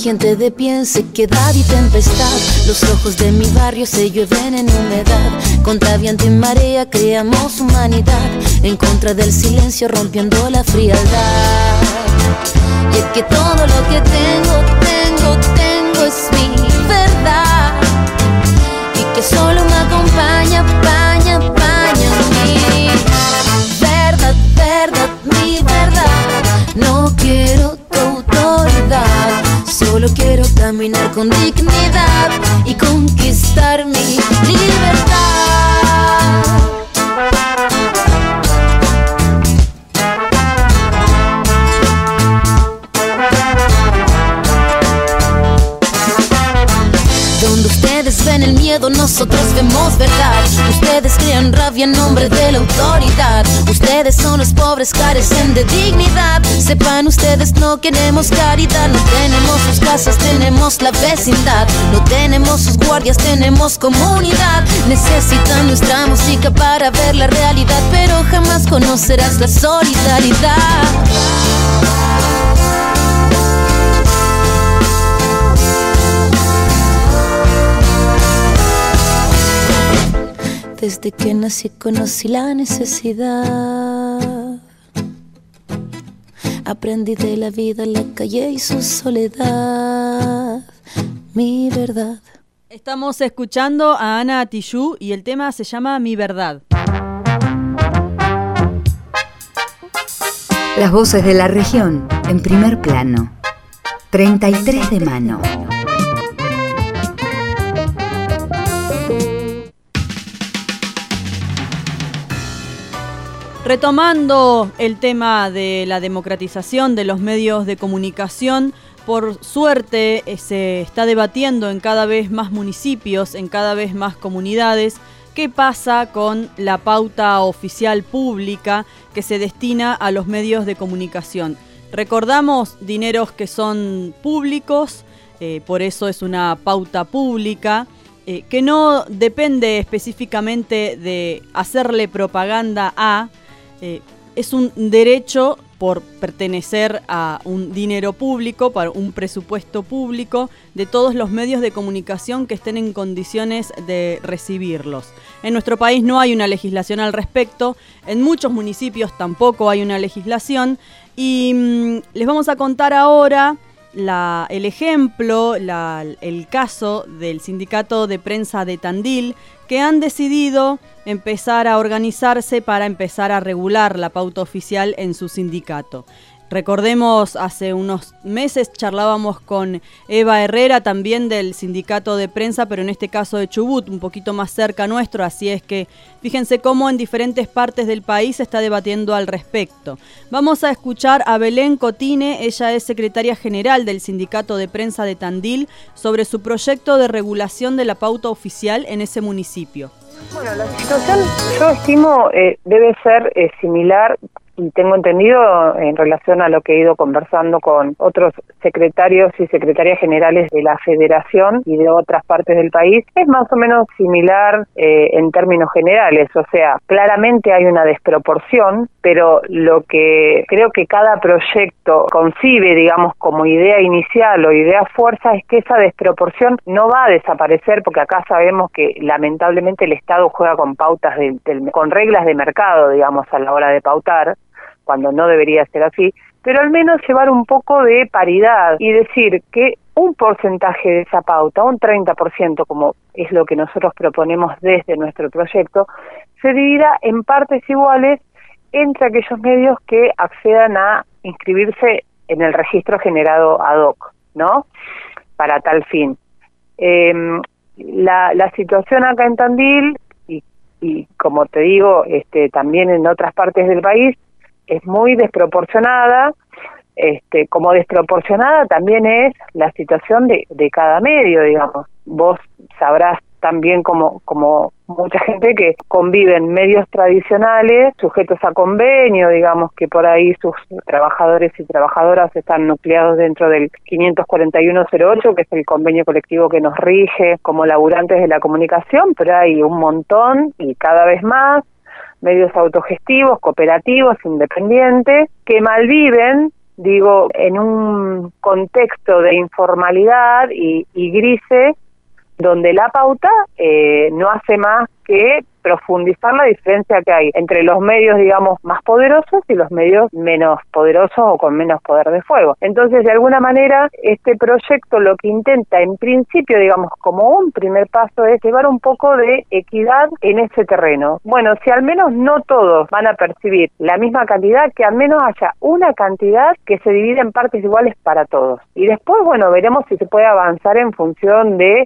gente de pie en sequedad y tempestad. Los ojos de mi barrio se llueven en humedad. Contra viento y marea creamos humanidad. En contra del silencio rompiendo la frialdad. Y es que todo lo que tengo, tengo, tengo es mi verdad. Y que solo me acompaña, paña, paña mi verdad, verdad, mi verdad. No quiero tu autoridad, solo quiero caminar con dignidad y conquistar mi libertad. Donde ustedes ven el miedo, nosotros vemos verdad. Ustedes crean rabia en nombre de la autoridad. Ustedes son los pobres, carecen de dignidad. Sepan ustedes, no queremos caridad. No tenemos sus casas, tenemos la vecindad. No tenemos sus guardias, tenemos comunidad. Necesitan nuestra música para ver la realidad, pero jamás conocerás la solidaridad. Desde que nací conocí la necesidad. Aprendí de la vida, la calle y su soledad. Mi verdad. Estamos escuchando a Ana Tijoux y el tema se llama Mi Verdad. Las voces de la región en primer plano. treinta y tres de mano. Retomando el tema de la democratización de los medios de comunicación, por suerte eh, se está debatiendo en cada vez más municipios, en cada vez más comunidades, qué pasa con la pauta oficial pública que se destina a los medios de comunicación. Recordamos dineros que son públicos, eh, por eso es una pauta pública, eh, que no depende específicamente de hacerle propaganda a... Eh, es un derecho por pertenecer a un dinero público, para un presupuesto público de todos los medios de comunicación que estén en condiciones de recibirlos. En nuestro país no hay una legislación al respecto, en muchos municipios tampoco hay una legislación y mmm, les vamos a contar ahora la, el ejemplo, la, el caso del Sindicato de Prensa de Tandil, que han decidido empezar a organizarse para empezar a regular la pauta oficial en su sindicato. Recordemos, hace unos meses charlábamos con Eva Herrera, también del Sindicato de Prensa, pero en este caso de Chubut, un poquito más cerca nuestro, así es que fíjense cómo en diferentes partes del país se está debatiendo al respecto. Vamos a escuchar a Belén Cotine, ella es secretaria general del Sindicato de Prensa de Tandil, sobre su proyecto de regulación de la pauta oficial en ese municipio. Bueno, la situación, yo estimo, eh, debe ser eh, similar, y tengo entendido en relación a lo que he ido conversando con otros secretarios y secretarias generales de la Federación y de otras partes del país, es más o menos similar eh, en términos generales. O sea, claramente hay una desproporción, pero lo que creo que cada proyecto concibe, digamos, como idea inicial o idea fuerza, es que esa desproporción no va a desaparecer, porque acá sabemos que lamentablemente el Estado juega con pautas, de, de, con reglas de mercado, digamos, a la hora de pautar, cuando no debería ser así, pero al menos llevar un poco de paridad y decir que un porcentaje de esa pauta, un treinta por ciento, como es lo que nosotros proponemos desde nuestro proyecto, se dividirá en partes iguales entre aquellos medios que accedan a inscribirse en el registro generado ad hoc, ¿no? Para tal fin. Eh, la, la situación acá en Tandil, y, y como te digo, este, también en otras partes del país, es muy desproporcionada. Este, como desproporcionada también es la situación de, de cada medio, digamos. Vos sabrás también, como, como mucha gente, que conviven medios tradicionales sujetos a convenio, digamos, que por ahí sus trabajadores y trabajadoras están nucleados dentro del quinientos cuarenta y uno cero ocho, que es el convenio colectivo que nos rige como laburantes de la comunicación, pero hay un montón y cada vez más medios autogestivos, cooperativos, independientes, que malviven digo, en un contexto de informalidad y, y grises, donde la pauta eh, no hace más que profundizar la diferencia que hay entre los medios, digamos, más poderosos y los medios menos poderosos o con menos poder de fuego. Entonces, de alguna manera, este proyecto lo que intenta, en principio, digamos, como un primer paso, es llevar un poco de equidad en ese terreno. Bueno, si al menos no todos van a percibir la misma cantidad, que al menos haya una cantidad que se divide en partes iguales para todos. Y después, bueno, veremos si se puede avanzar en función de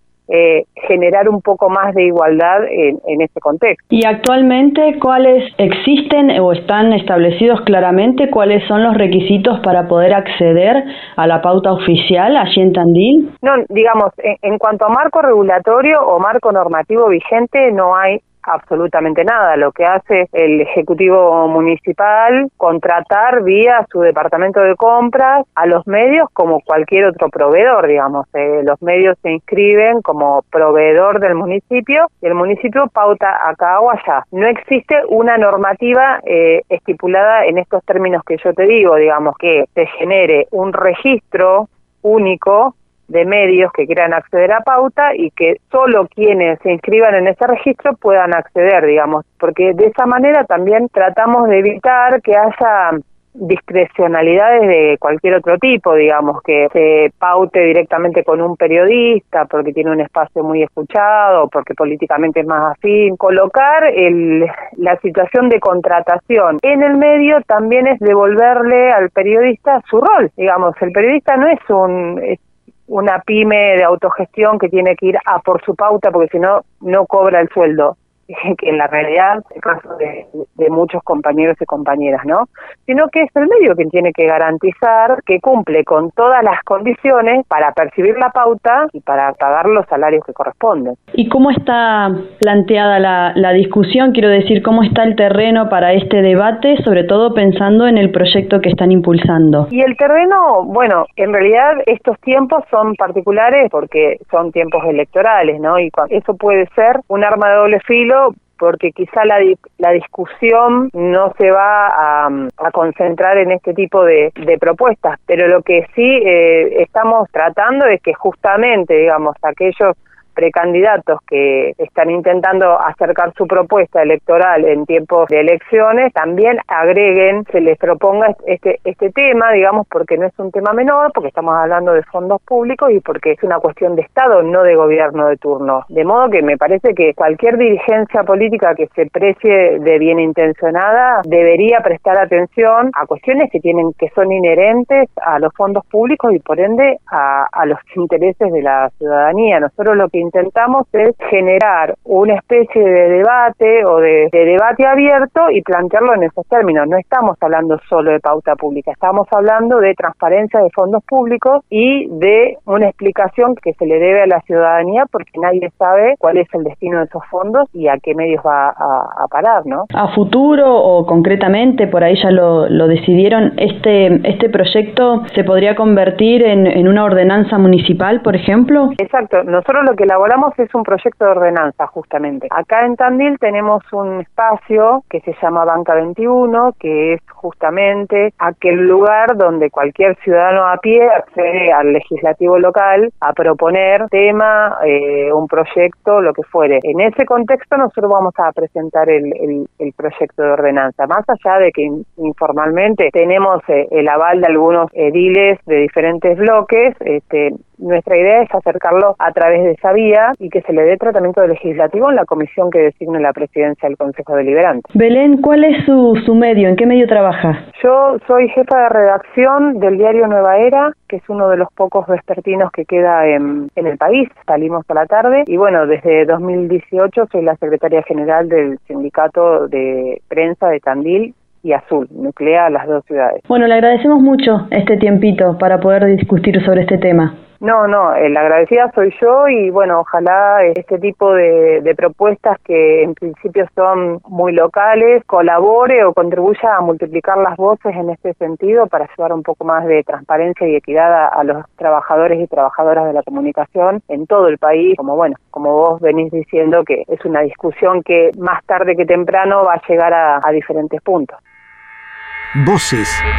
Eh, generar un poco más de igualdad en, en este contexto. Y actualmente, ¿cuáles existen o están establecidos claramente cuáles son los requisitos para poder acceder a la pauta oficial allí en Tandil? No, digamos, en, en cuanto a marco regulatorio o marco normativo vigente, no hay absolutamente nada. Lo que hace el Ejecutivo Municipal, contratar vía su departamento de compras a los medios como cualquier otro proveedor, digamos. Eh, los medios se inscriben como proveedor del municipio y el municipio pauta acá o allá. No existe una normativa eh, estipulada en estos términos que yo te digo, digamos, que se genere un registro único de medios que quieran acceder a pauta y que solo quienes se inscriban en ese registro puedan acceder, digamos, porque de esa manera también tratamos de evitar que haya discrecionalidades de cualquier otro tipo, digamos, que se paute directamente con un periodista porque tiene un espacio muy escuchado, porque políticamente es más afín. Colocar el, la situación de contratación en el medio también es devolverle al periodista su rol, digamos. El periodista no es un... Es una pyme de autogestión que tiene que ir a por su pauta porque si no, no cobra el sueldo, que en la realidad es el caso de, de muchos compañeros y compañeras, ¿no? Sino que es el medio quien tiene que garantizar que cumple con todas las condiciones para percibir la pauta y para pagar los salarios que corresponden. ¿Y cómo está planteada la, la discusión? Quiero decir, ¿cómo está el terreno para este debate, sobre todo pensando en el proyecto que están impulsando? Y el terreno, bueno, en realidad estos tiempos son particulares porque son tiempos electorales, ¿no? Y eso puede ser un arma de doble filo porque quizá la, la discusión no se va a, a concentrar en este tipo de, de propuestas, pero lo que sí eh, estamos tratando es que justamente, digamos, aquellos precandidatos que están intentando acercar su propuesta electoral en tiempos de elecciones, también agreguen, se les proponga este este tema, digamos, porque no es un tema menor, porque estamos hablando de fondos públicos y porque es una cuestión de Estado, no de gobierno de turno. De modo que me parece que cualquier dirigencia política que se precie de bien intencionada debería prestar atención a cuestiones que tienen que son inherentes a los fondos públicos y por ende a, a los intereses de la ciudadanía. Nosotros lo que intentamos es generar una especie de debate o de, de debate abierto y plantearlo en esos términos. No estamos hablando solo de pauta pública, estamos hablando de transparencia de fondos públicos y de una explicación que se le debe a la ciudadanía porque nadie sabe cuál es el destino de esos fondos y a qué medios va a, a parar, ¿no? A futuro o concretamente, por ahí ya lo, lo decidieron, este este proyecto se podría convertir en, en una ordenanza municipal, por ejemplo. Exacto, nosotros lo que elaboramos es un proyecto de ordenanza, justamente. Acá en Tandil tenemos un espacio que se llama Banca veintiuno, que es justamente aquel lugar donde cualquier ciudadano a pie accede al legislativo local a proponer tema, eh, un proyecto, lo que fuere. En ese contexto nosotros vamos a presentar el, el, el proyecto de ordenanza, más allá de que informalmente tenemos eh, el aval de algunos ediles de diferentes bloques. Este, nuestra idea es acercarlo a través de esa vía y que se le dé tratamiento legislativo en la comisión que designe la presidencia del Consejo Deliberante. Belén, ¿cuál es su, su medio? ¿En qué medio trabaja? Yo soy jefa de redacción del diario Nueva Era, que es uno de los pocos vespertinos que queda en, en el país. Salimos a la tarde y bueno, desde dos mil dieciocho soy la secretaria general del sindicato de prensa de Tandil y Azul, nuclea las dos ciudades. Bueno, le agradecemos mucho este tiempito para poder discutir sobre este tema. No, no, la agradecida soy yo y bueno, ojalá este tipo de, de propuestas que en principio son muy locales colabore o contribuya a multiplicar las voces en este sentido para llevar un poco más de transparencia y equidad a, a los trabajadores y trabajadoras de la comunicación en todo el país, como bueno, como vos venís diciendo que es una discusión que más tarde que temprano va a llegar a, a diferentes puntos. Voces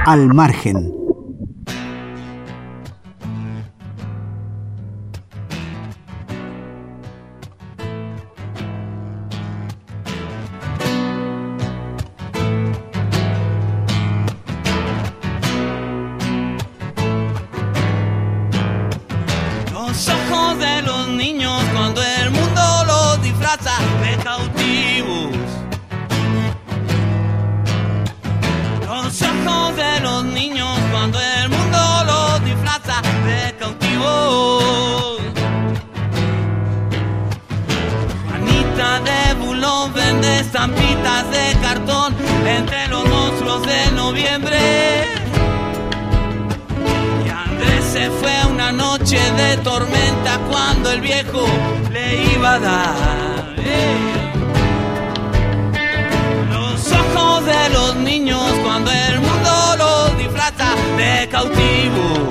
Al Margen. Los ojos de los niños cuando el mundo los disfraza de cautivos. Los ojos de los niños cuando el mundo los disfraza de cautivos. Manita de bulón vende estampitas de cartón entre los monstruos de noviembre. Y Andrés se fue una noche de tormenta cuando el viejo le iba a dar. ¡Eh! Los ojos de los niños cuando el mundo los disfraza de cautivo.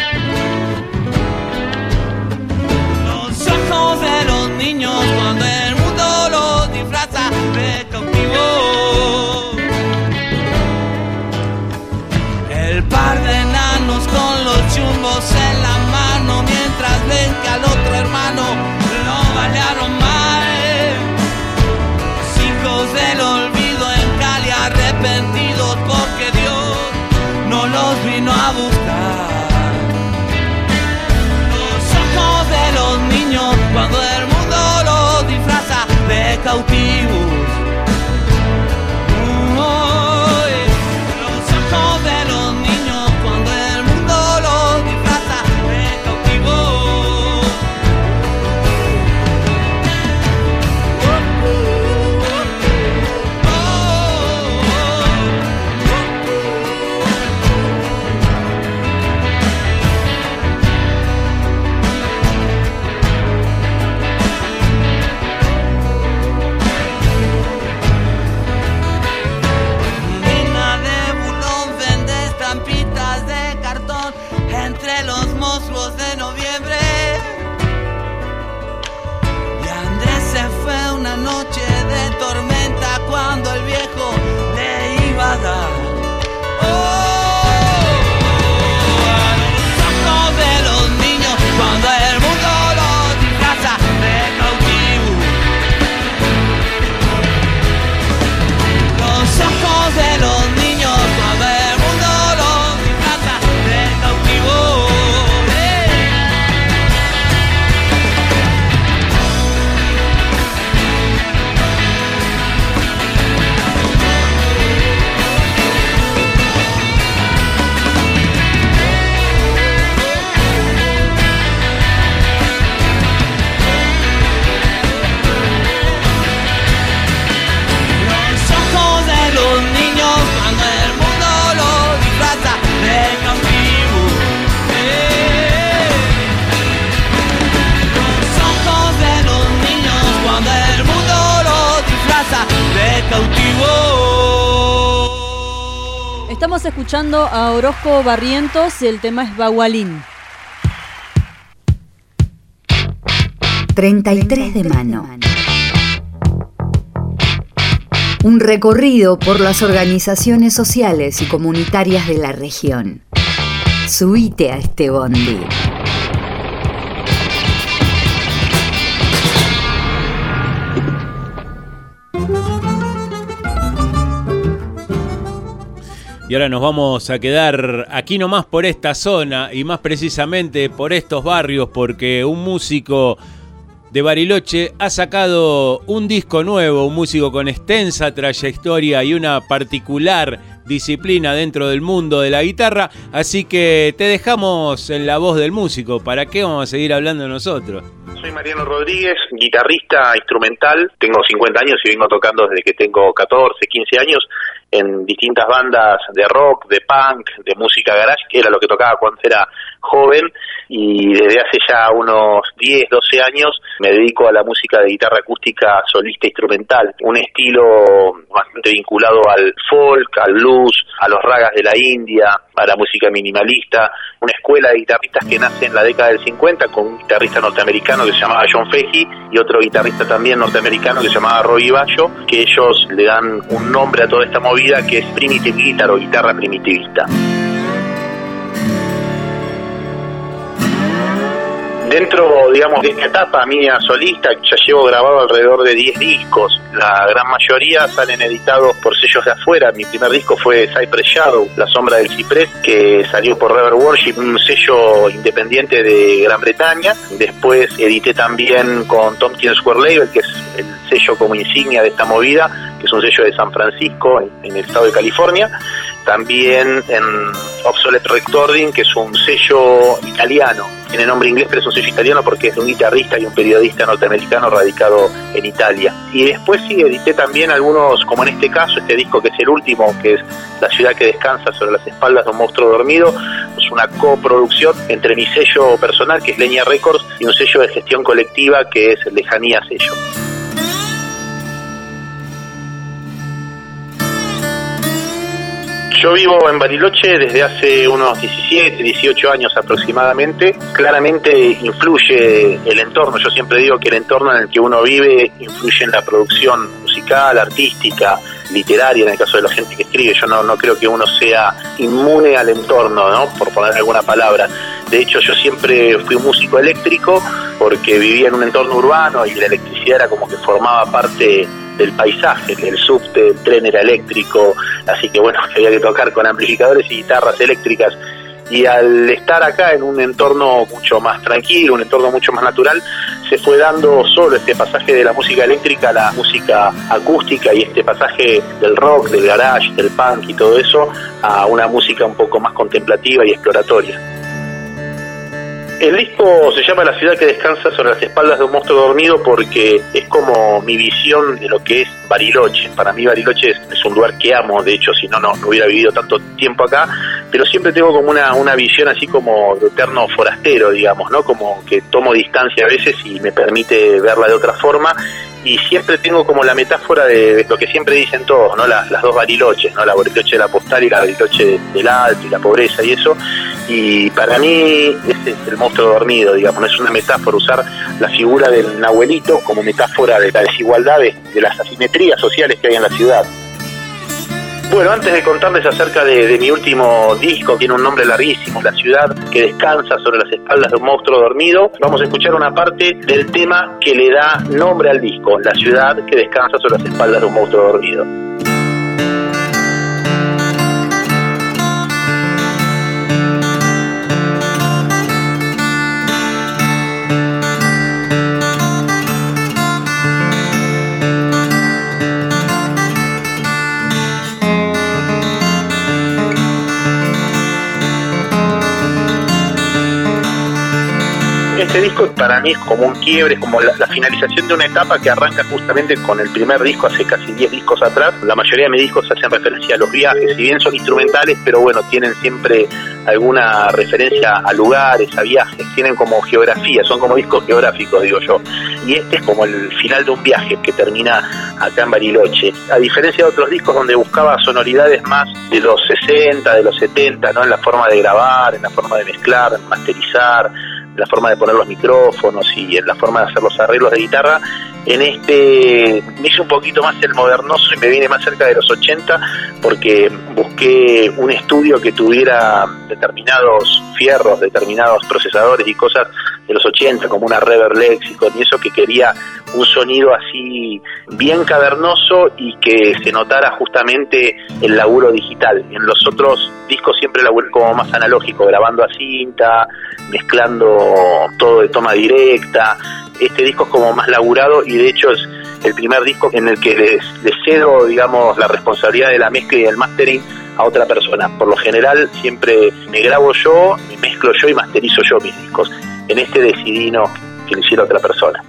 Los ojos de los niños cuando el mundo los disfraza de cautivo. El par de enanos con los chumbos en la mano mientras ven que al otro hermano lo balearon mal. Los hijos del olvido en Cali arrepentidos porque Dios no los vino a buscar. Los ojos de los niños cuando el mundo los disfraza de cautivos. Cuando el viejo le iba a dar. Oh, a los ojos de los niños cuando el mundo los disfraza de cautivo. Los ojos de los niños cuando el mundo los disfraza de cautivo. Estamos escuchando a Orozco Barrientos y el tema es Bagualín. treinta y tres de mano. Un recorrido por las organizaciones sociales y comunitarias de la región. Subite a este bondi. Y ahora nos vamos a quedar aquí nomás por esta zona y más precisamente por estos barrios porque un músico de Bariloche ha sacado un disco nuevo, un músico con extensa trayectoria y una particular disciplina dentro del mundo de la guitarra, así que te dejamos en la voz del músico. ¿Para qué vamos a seguir hablando nosotros? Soy Mariano Rodríguez, guitarrista instrumental, tengo cincuenta años y vengo tocando desde que tengo catorce, quince años en distintas bandas de rock, de punk, de música garage, que era lo que tocaba cuando era joven, y desde hace ya unos diez, doce años me dedico a la música de guitarra acústica solista instrumental, un estilo bastante vinculado al folk, al blues, a los ragas de la India, a la música minimalista, una escuela de guitarristas que nace en la década del cincuenta con un guitarrista norteamericano que se llamaba John Fahey y otro guitarrista también norteamericano que se llamaba Roy Bayo, que ellos le dan un nombre a toda esta movida movida que es primitive guitar o guitarra primitivista. Dentro, digamos, de esta etapa mía solista, ya llevo grabado alrededor de diez discos. La gran mayoría salen editados por sellos de afuera. Mi primer disco fue Cypress Shadow, La Sombra del Ciprés, que salió por Reverb Worship, un sello independiente de Gran Bretaña. Después edité también con Tompkins Square Label, que es el sello como insignia de esta movida, que es un sello de San Francisco, en el estado de California. También en Obsolete Recording, que es un sello italiano. Tiene nombre inglés, pero es un sello italiano porque es de un guitarrista y un periodista norteamericano radicado en Italia. Y después sí, edité también algunos, como en este caso, este disco que es el último, que es La ciudad que descansa sobre las espaldas de un monstruo dormido. Es una coproducción entre mi sello personal, que es Leña Records, y un sello de gestión colectiva, que es Lejanía Sello. Yo vivo en Bariloche desde hace unos diecisiete, dieciocho años aproximadamente. Claramente influye el entorno. Yo siempre digo que el entorno en el que uno vive influye en la producción musical, artística, literaria, en el caso de la gente que escribe. Yo no, no creo que uno sea inmune al entorno, ¿no? Por poner alguna palabra. De hecho, yo siempre fui un músico eléctrico porque vivía en un entorno urbano y la electricidad era como que formaba parte del paisaje. El subte, el tren era eléctrico, así que bueno, había que tocar con amplificadores y guitarras eléctricas. Y al estar acá en un entorno mucho más tranquilo, un entorno mucho más natural, se fue dando solo este pasaje de la música eléctrica a la música acústica y este pasaje del rock, del garage, del punk y todo eso a una música un poco más contemplativa y exploratoria. El disco se llama La ciudad que descansa sobre las espaldas de un monstruo dormido porque es como mi visión de lo que es Bariloche. Para mí Bariloche es, es un lugar que amo, de hecho si no, no, no hubiera vivido tanto tiempo acá, pero siempre tengo como una, una visión así como de eterno forastero, digamos, ¿no? Como que tomo distancia a veces y me permite verla de otra forma. Y siempre tengo como la metáfora de, de lo que siempre dicen todos, ¿no? Las, las dos Bariloches, ¿no? La Bariloche de la postal y la Bariloche del alto y la pobreza y eso. Y para mí ese es el monstruo dormido, digamos, no es una metáfora usar la figura del Nahuelito como metáfora de la desigualdad, de, de las asimetrías sociales que hay en la ciudad. Bueno, antes de contarles acerca de, de mi último disco, tiene un nombre larguísimo, La ciudad que descansa sobre las espaldas de un monstruo dormido, vamos a escuchar una parte del tema que le da nombre al disco, La ciudad que descansa sobre las espaldas de un monstruo dormido. Este disco para mí es como un quiebre, es como la, la finalización de una etapa que arranca justamente con el primer disco hace casi diez discos atrás. La mayoría de mis discos hacen referencia a los viajes, si bien son instrumentales, pero bueno, tienen siempre alguna referencia a lugares, a viajes, tienen como geografía, son como discos geográficos, digo yo. Y este es como el final de un viaje que termina acá en Bariloche. A diferencia de otros discos donde buscaba sonoridades más de los sesenta, de los setenta, ¿no? En la forma de grabar, en la forma de mezclar, masterizar, en la forma de poner los micrófonos y en la forma de hacer los arreglos de guitarra. En este me hice un poquito más el modernoso y me vine más cerca de los ochenta porque busqué un estudio que tuviera determinados fierros, determinados procesadores y cosas de los ochenta, como una Reverb Lexicon y eso, que quería un sonido así bien cavernoso y que se notara justamente el laburo digital. En los otros discos siempre laburé como más analógico, grabando a cinta, mezclando todo de toma directa. Este disco es como más laburado y de hecho es el primer disco en el que les, les cedo, digamos, la responsabilidad de la mezcla y del mastering a otra persona. Por lo general siempre me grabo yo, me mezclo yo y masterizo yo mis discos. En este decidí no, que lo hiciera otra persona.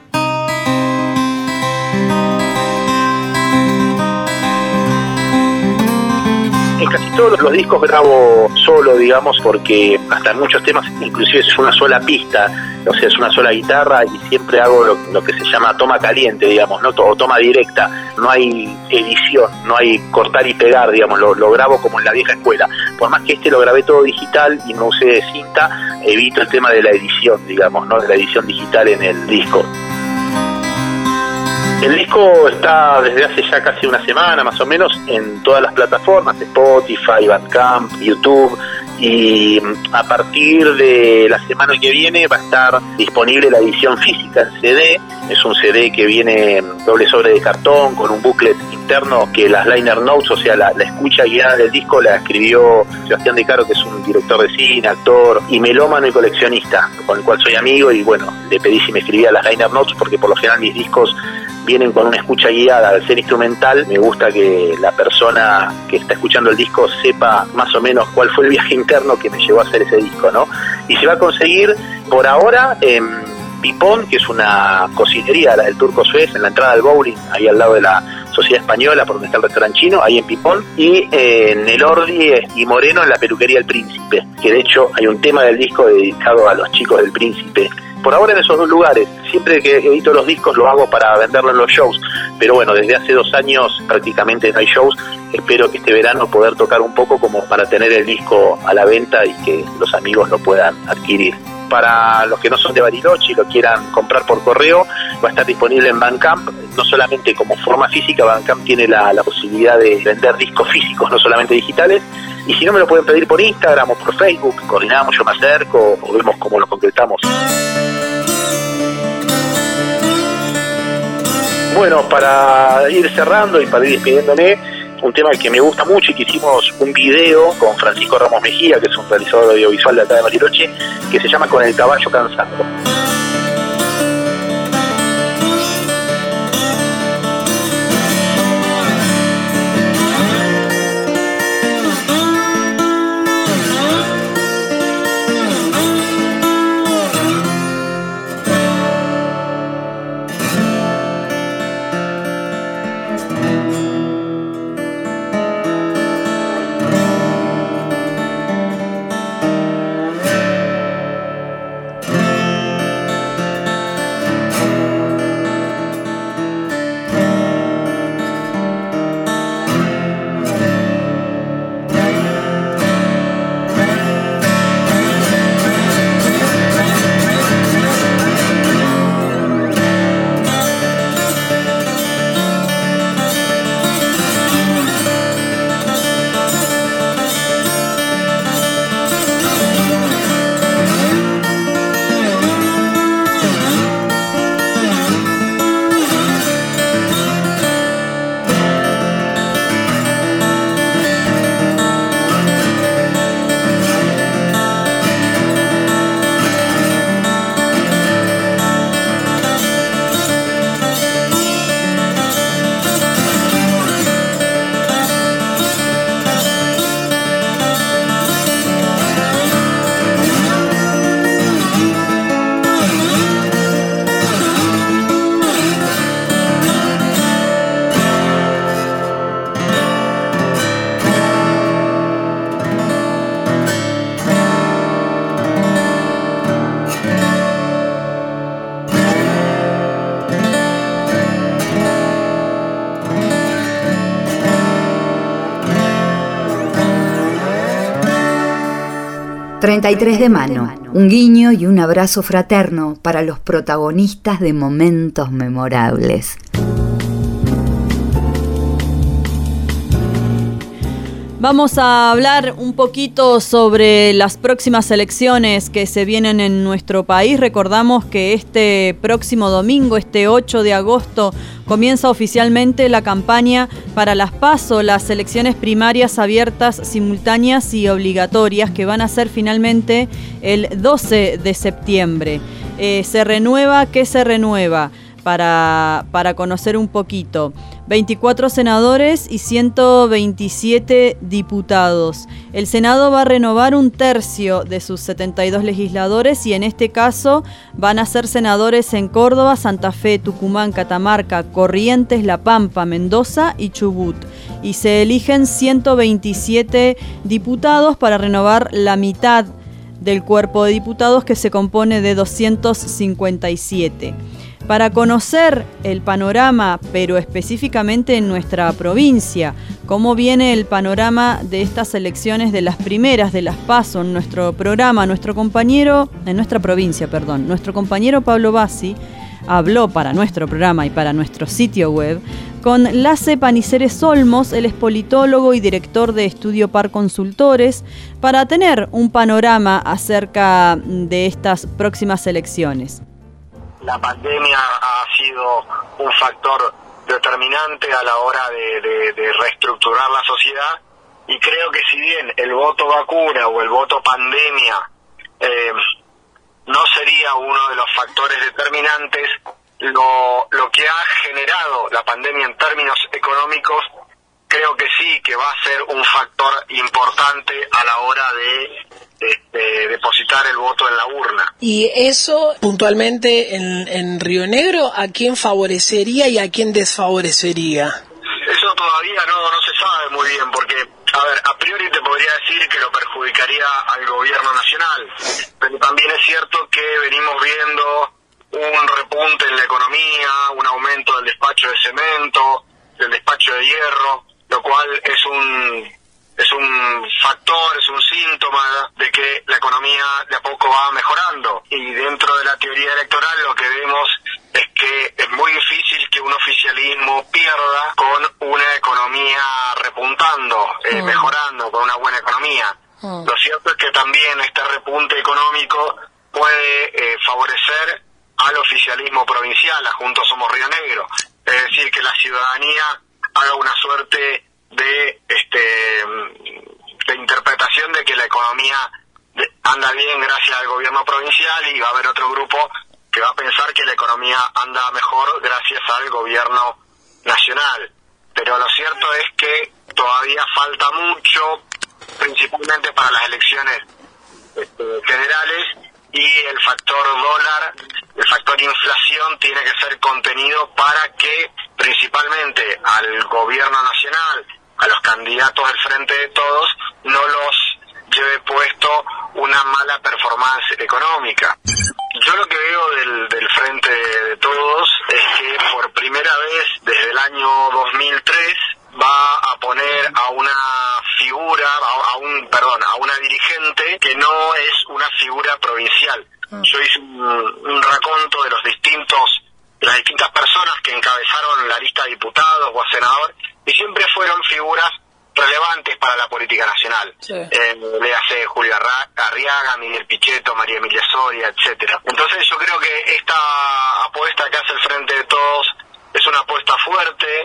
En casi todos los discos grabo solo, digamos, porque hasta en muchos temas inclusive es una sola pista, o sea, es una sola guitarra y siempre hago lo, lo que se llama toma caliente, digamos, ¿no? O toma directa, no hay edición, no hay cortar y pegar, digamos, lo, lo grabo como en la vieja escuela. Por más que este lo grabé todo digital y no usé de cinta, evito el tema de la edición, digamos, ¿no? De la edición digital en el disco. El disco está desde hace ya casi una semana más o menos en todas las plataformas, Spotify, Bandcamp, YouTube, y a partir de la semana que viene va a estar disponible la edición física en C D. Es un C D que viene doble sobre de cartón con un booklet interno que las liner notes, o sea, la, la escucha guiada del disco la escribió Sebastián De Caro, que es un director de cine, actor y melómano y coleccionista, con el cual soy amigo, y bueno, le pedí si me escribía las liner notes porque por lo general mis discos vienen con una escucha guiada. Al ser instrumental, me gusta que la persona que está escuchando el disco sepa más o menos cuál fue el viaje interno que me llevó a hacer ese disco, ¿no? Y se va a conseguir por ahora en Pipón, que es una cocinería, la del Turco Suez, en la entrada del bowling, ahí al lado de la Sociedad Española, por donde está el restaurante chino, ahí en Pipón, y eh, en El Ordi y Moreno, en la peluquería El Príncipe, que de hecho hay un tema del disco dedicado a los chicos del Príncipe. Por ahora en esos dos lugares. Siempre que edito los discos lo hago para venderlo en los shows, pero bueno, desde hace dos años prácticamente no hay shows. Espero que este verano poder tocar un poco como para tener el disco a la venta y que los amigos lo puedan adquirir. Para los que no son de Bariloche y lo quieran comprar por correo, va a estar disponible en Bandcamp, no solamente como forma física. Bandcamp tiene la, la posibilidad de vender discos físicos, no solamente digitales, y si no me lo pueden pedir por Instagram o por Facebook, coordinamos, yo me acerco o vemos cómo lo concretamos. Bueno, para ir cerrando y para ir despidiéndome, un tema que me gusta mucho y que hicimos un video con Francisco Ramos Mejía, que es un realizador audiovisual de acá de Bariloche, que se llama Con el caballo cansado. treinta y tres de mano, un guiño y un abrazo fraterno para los protagonistas de momentos memorables. Vamos a hablar un poquito sobre las próximas elecciones que se vienen en nuestro país. Recordamos que este próximo domingo, este ocho de agosto, comienza oficialmente la campaña para las PASO, las elecciones primarias abiertas, simultáneas y obligatorias, que van a ser finalmente el doce de septiembre. Eh, se renueva, ¿qué se renueva? Para, para conocer un poquito. veinticuatro senadores y ciento veintisiete diputados. El Senado va a renovar un tercio de sus setenta y dos legisladores y en este caso van a ser senadores en Córdoba, Santa Fe, Tucumán, Catamarca, Corrientes, La Pampa, Mendoza y Chubut. Y se eligen ciento veintisiete diputados para renovar la mitad del cuerpo de diputados, que se compone de doscientos cincuenta y siete. Para conocer el panorama, pero específicamente en nuestra provincia, cómo viene el panorama de estas elecciones, de las primeras, de las PASO, en nuestro programa, nuestro compañero, en nuestra provincia, perdón, nuestro compañero Pablo Bassi habló para nuestro programa y para nuestro sitio web con Lasse Paniceres Olmos, él es politólogo y director de Estudio Par Consultores, para tener un panorama acerca de estas próximas elecciones. La pandemia ha sido un factor determinante a la hora de, de, de reestructurar la sociedad, y creo que si bien el voto vacuna o el voto pandemia eh, no sería uno de los factores determinantes, lo, lo que ha generado la pandemia en términos económicos, creo que sí, que va a ser un factor importante a la hora de este, depositar el voto en la urna. Y eso, puntualmente en, en Río Negro, ¿a quién favorecería y a quién desfavorecería? Eso todavía no, no se sabe muy bien, porque, a ver, a priori te podría decir que lo perjudicaría al gobierno nacional, pero también es cierto que venimos viendo un repunte en la economía, un aumento del despacho de cemento, del despacho de hierro, lo cual es un es un factor, es un síntoma de que la economía de a poco va mejorando. Y dentro de la teoría electoral lo que vemos es que es muy difícil que un oficialismo pierda con una economía repuntando, eh, mm. mejorando, con una buena economía. Mm. Lo cierto es que también este repunte económico puede eh, favorecer al oficialismo provincial, a Juntos Somos Río Negro. Es decir, que la ciudadanía haga una suerte de este de interpretación de que la economía anda bien gracias al gobierno provincial, y va a haber otro grupo que va a pensar que la economía anda mejor gracias al gobierno nacional. Pero lo cierto es que todavía falta mucho, principalmente para las elecciones este, generales, y el factor dólar, el factor inflación tiene que ser contenido para que principalmente al gobierno nacional, a los candidatos del Frente de Todos, no los lleve puesto una mala performance económica. Yo lo que veo del, del Frente de Todos es que por primera vez desde el año dos mil tres va a poner a una figura, a, a un, perdón, a una dirigente que no es una figura provincial. Yo hice un, un raconto de los distintos, de las distintas personas que encabezaron la lista de diputados o a senador, y siempre fueron figuras relevantes para la política nacional. Sí. Eh, le hace Julio Arriaga, Miguel Pichetto, María Emilia Soria, etcétera. Entonces yo creo que esta apuesta que hace el Frente de Todos es una apuesta fuerte,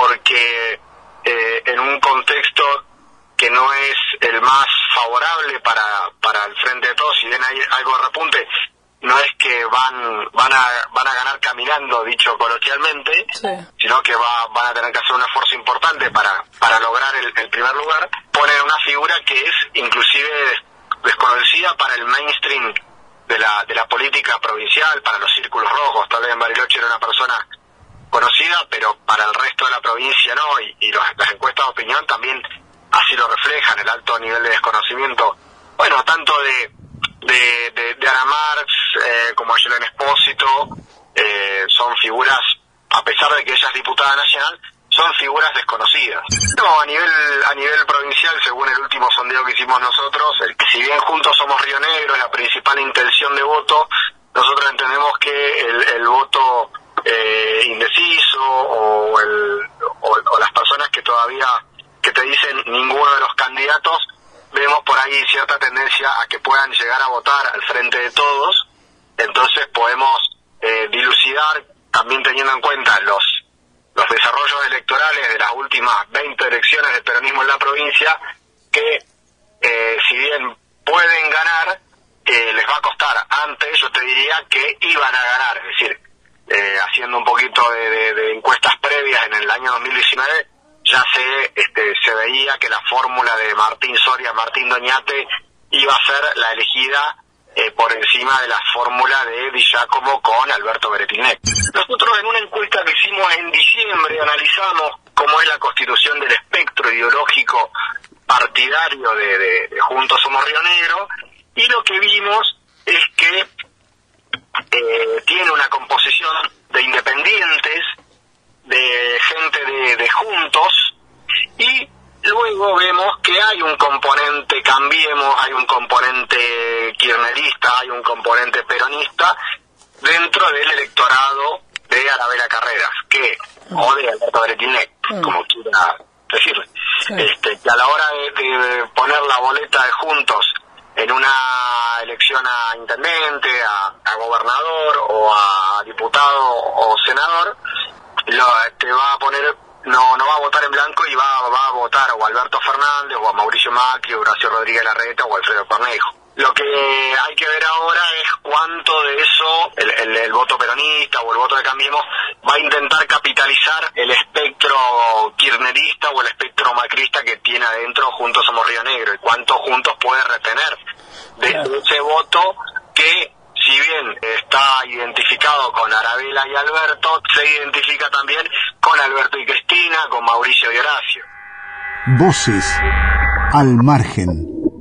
porque eh, en un contexto que no es el más favorable para para el Frente de Todos, si bien hay algo de repunte, no es que van van a van a ganar caminando, dicho coloquialmente, sí. sino que va, van a tener que hacer un esfuerzo importante para para lograr el, el primer lugar. Ponen una figura que es inclusive desconocida para el mainstream de la de la política provincial, para los círculos rojos. Tal vez en Bariloche era una persona conocida, pero para el resto de la provincia no, y, y los, las encuestas de opinión también así lo reflejan, el alto nivel de desconocimiento, bueno, tanto de de, de, de Ana Marx eh, como Ayelen Espósito, eh, son figuras, a pesar de que ella es diputada nacional, son figuras desconocidas. No, a nivel a nivel provincial, según el último sondeo que hicimos nosotros, el que si bien Juntos Somos Río Negro es la principal intención de voto, nosotros entendemos que el, el voto eh, indeciso o, el, o, o las personas que todavía que te dicen ninguno de los candidatos, vemos por ahí cierta tendencia a que puedan llegar a votar al Frente de Todos. Entonces podemos eh, dilucidar, también teniendo en cuenta los los desarrollos electorales de las últimas veinte elecciones del peronismo en la provincia, que eh, si bien pueden ganar, eh, les va a costar. Antes yo te diría que iban a ganar, es decir, eh, haciendo un poquito de, de, de encuestas previas en el año dos mil diecinueve, ya se este, se veía que la fórmula de Martín Soria, Martín Doñate, iba a ser la elegida eh, por encima de la fórmula de Di Giacomo con Alberto Beretilnec. Nosotros en una encuesta que hicimos en diciembre analizamos cómo es la constitución del espectro ideológico partidario de, de, de Juntos Somos Río Negro, y lo que vimos es que eh, tiene una composición de independientes, de gente de, de Juntos, y luego vemos que hay un componente Cambiemos, hay un componente kirchnerista, hay un componente peronista, dentro del electorado de Arabella Carreras, que, o de Alberto Bretilnec, como quiera decirle, este, que a la hora de, de poner la boleta de Juntos en una elección a intendente, a, a gobernador o a diputado o senador, lo, te va a poner, no no va a votar en blanco y va, va a votar o a Alberto Fernández o a Mauricio Macri, o Horacio Rodríguez Larreta o Alfredo Cornejo. Lo que hay que ver ahora es cuánto de eso el, el, el voto peronista o el voto de Cambiemos va a intentar capitalizar el espectro kirchnerista o el espectro macrista que tiene adentro Juntos Somos Río Negro, y cuánto Juntos puede retener de, de ese voto que, si bien está identificado con Arabella y Alberto, se identifica también con Alberto y Cristina, con Mauricio y Horacio. Voces al margen.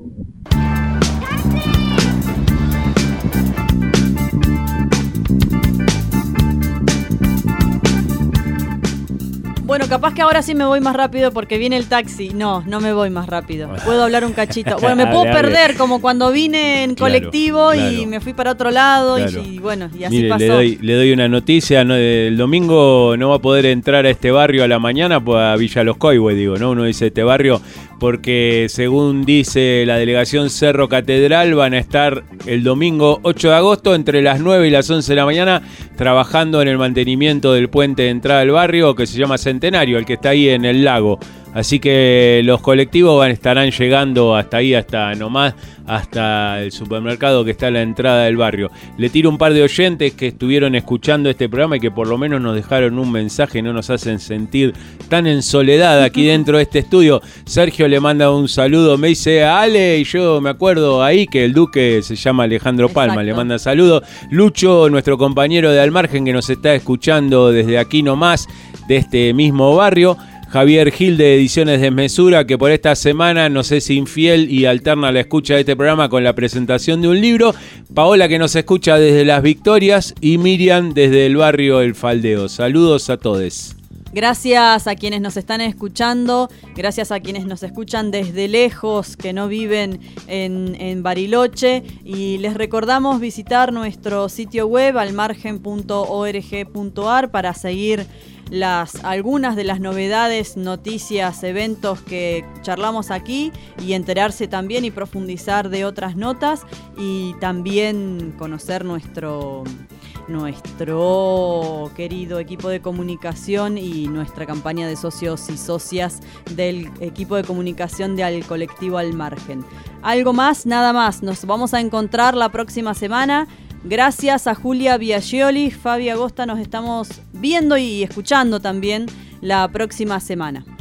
Bueno, capaz que ahora sí me voy más rápido porque viene el taxi. No, no me voy más rápido. Puedo hablar un cachito. Bueno, me puedo Dale, dale. perder como cuando vine en Claro, colectivo y claro. me fui para otro lado Claro. y, y bueno, y así Mire, pasó. le doy, le doy una noticia, ¿no? El domingo no va a poder entrar a este barrio a la mañana, pues a Villa Los Coihues, digo, ¿no? Uno dice este barrio porque según dice la delegación Cerro Catedral van a estar el domingo ocho de agosto entre las nueve y las once de la mañana trabajando en el mantenimiento del puente de entrada al barrio que se llama Centenario, el que está ahí en el lago. Así que los colectivos van, estarán llegando hasta ahí, hasta nomás, hasta el supermercado que está a la entrada del barrio. Le tiro un par de oyentes que estuvieron escuchando este programa y que por lo menos nos dejaron un mensaje, no nos hacen sentir tan en soledad aquí dentro de este estudio. Sergio le manda un saludo, me dice Ale, y yo me acuerdo ahí que el duque se llama Alejandro Palma, Exacto. Le manda saludos. Lucho, nuestro compañero de Al Margen que nos está escuchando desde aquí nomás, de este mismo barrio. Javier Gil de Ediciones Desmesura, que por esta semana nos es infiel y alterna la escucha de este programa con la presentación de un libro. Paola, que nos escucha desde Las Victorias, y Miriam desde el barrio El Faldeo. Saludos a todos. Gracias a quienes nos están escuchando, gracias a quienes nos escuchan desde lejos, que no viven en, en Bariloche, y les recordamos visitar nuestro sitio web almargen punto org punto ar para seguir las algunas de las novedades, noticias, eventos que charlamos aquí y enterarse también y profundizar de otras notas, y también conocer nuestro nuestro querido equipo de comunicación y nuestra campaña de socios y socias del equipo de comunicación de Al Colectivo Al Margen. Algo más, nada más. Nos vamos a encontrar la próxima semana. Gracias a Julia Biagioli, Fabi Agosta, nos estamos viendo y escuchando también la próxima semana.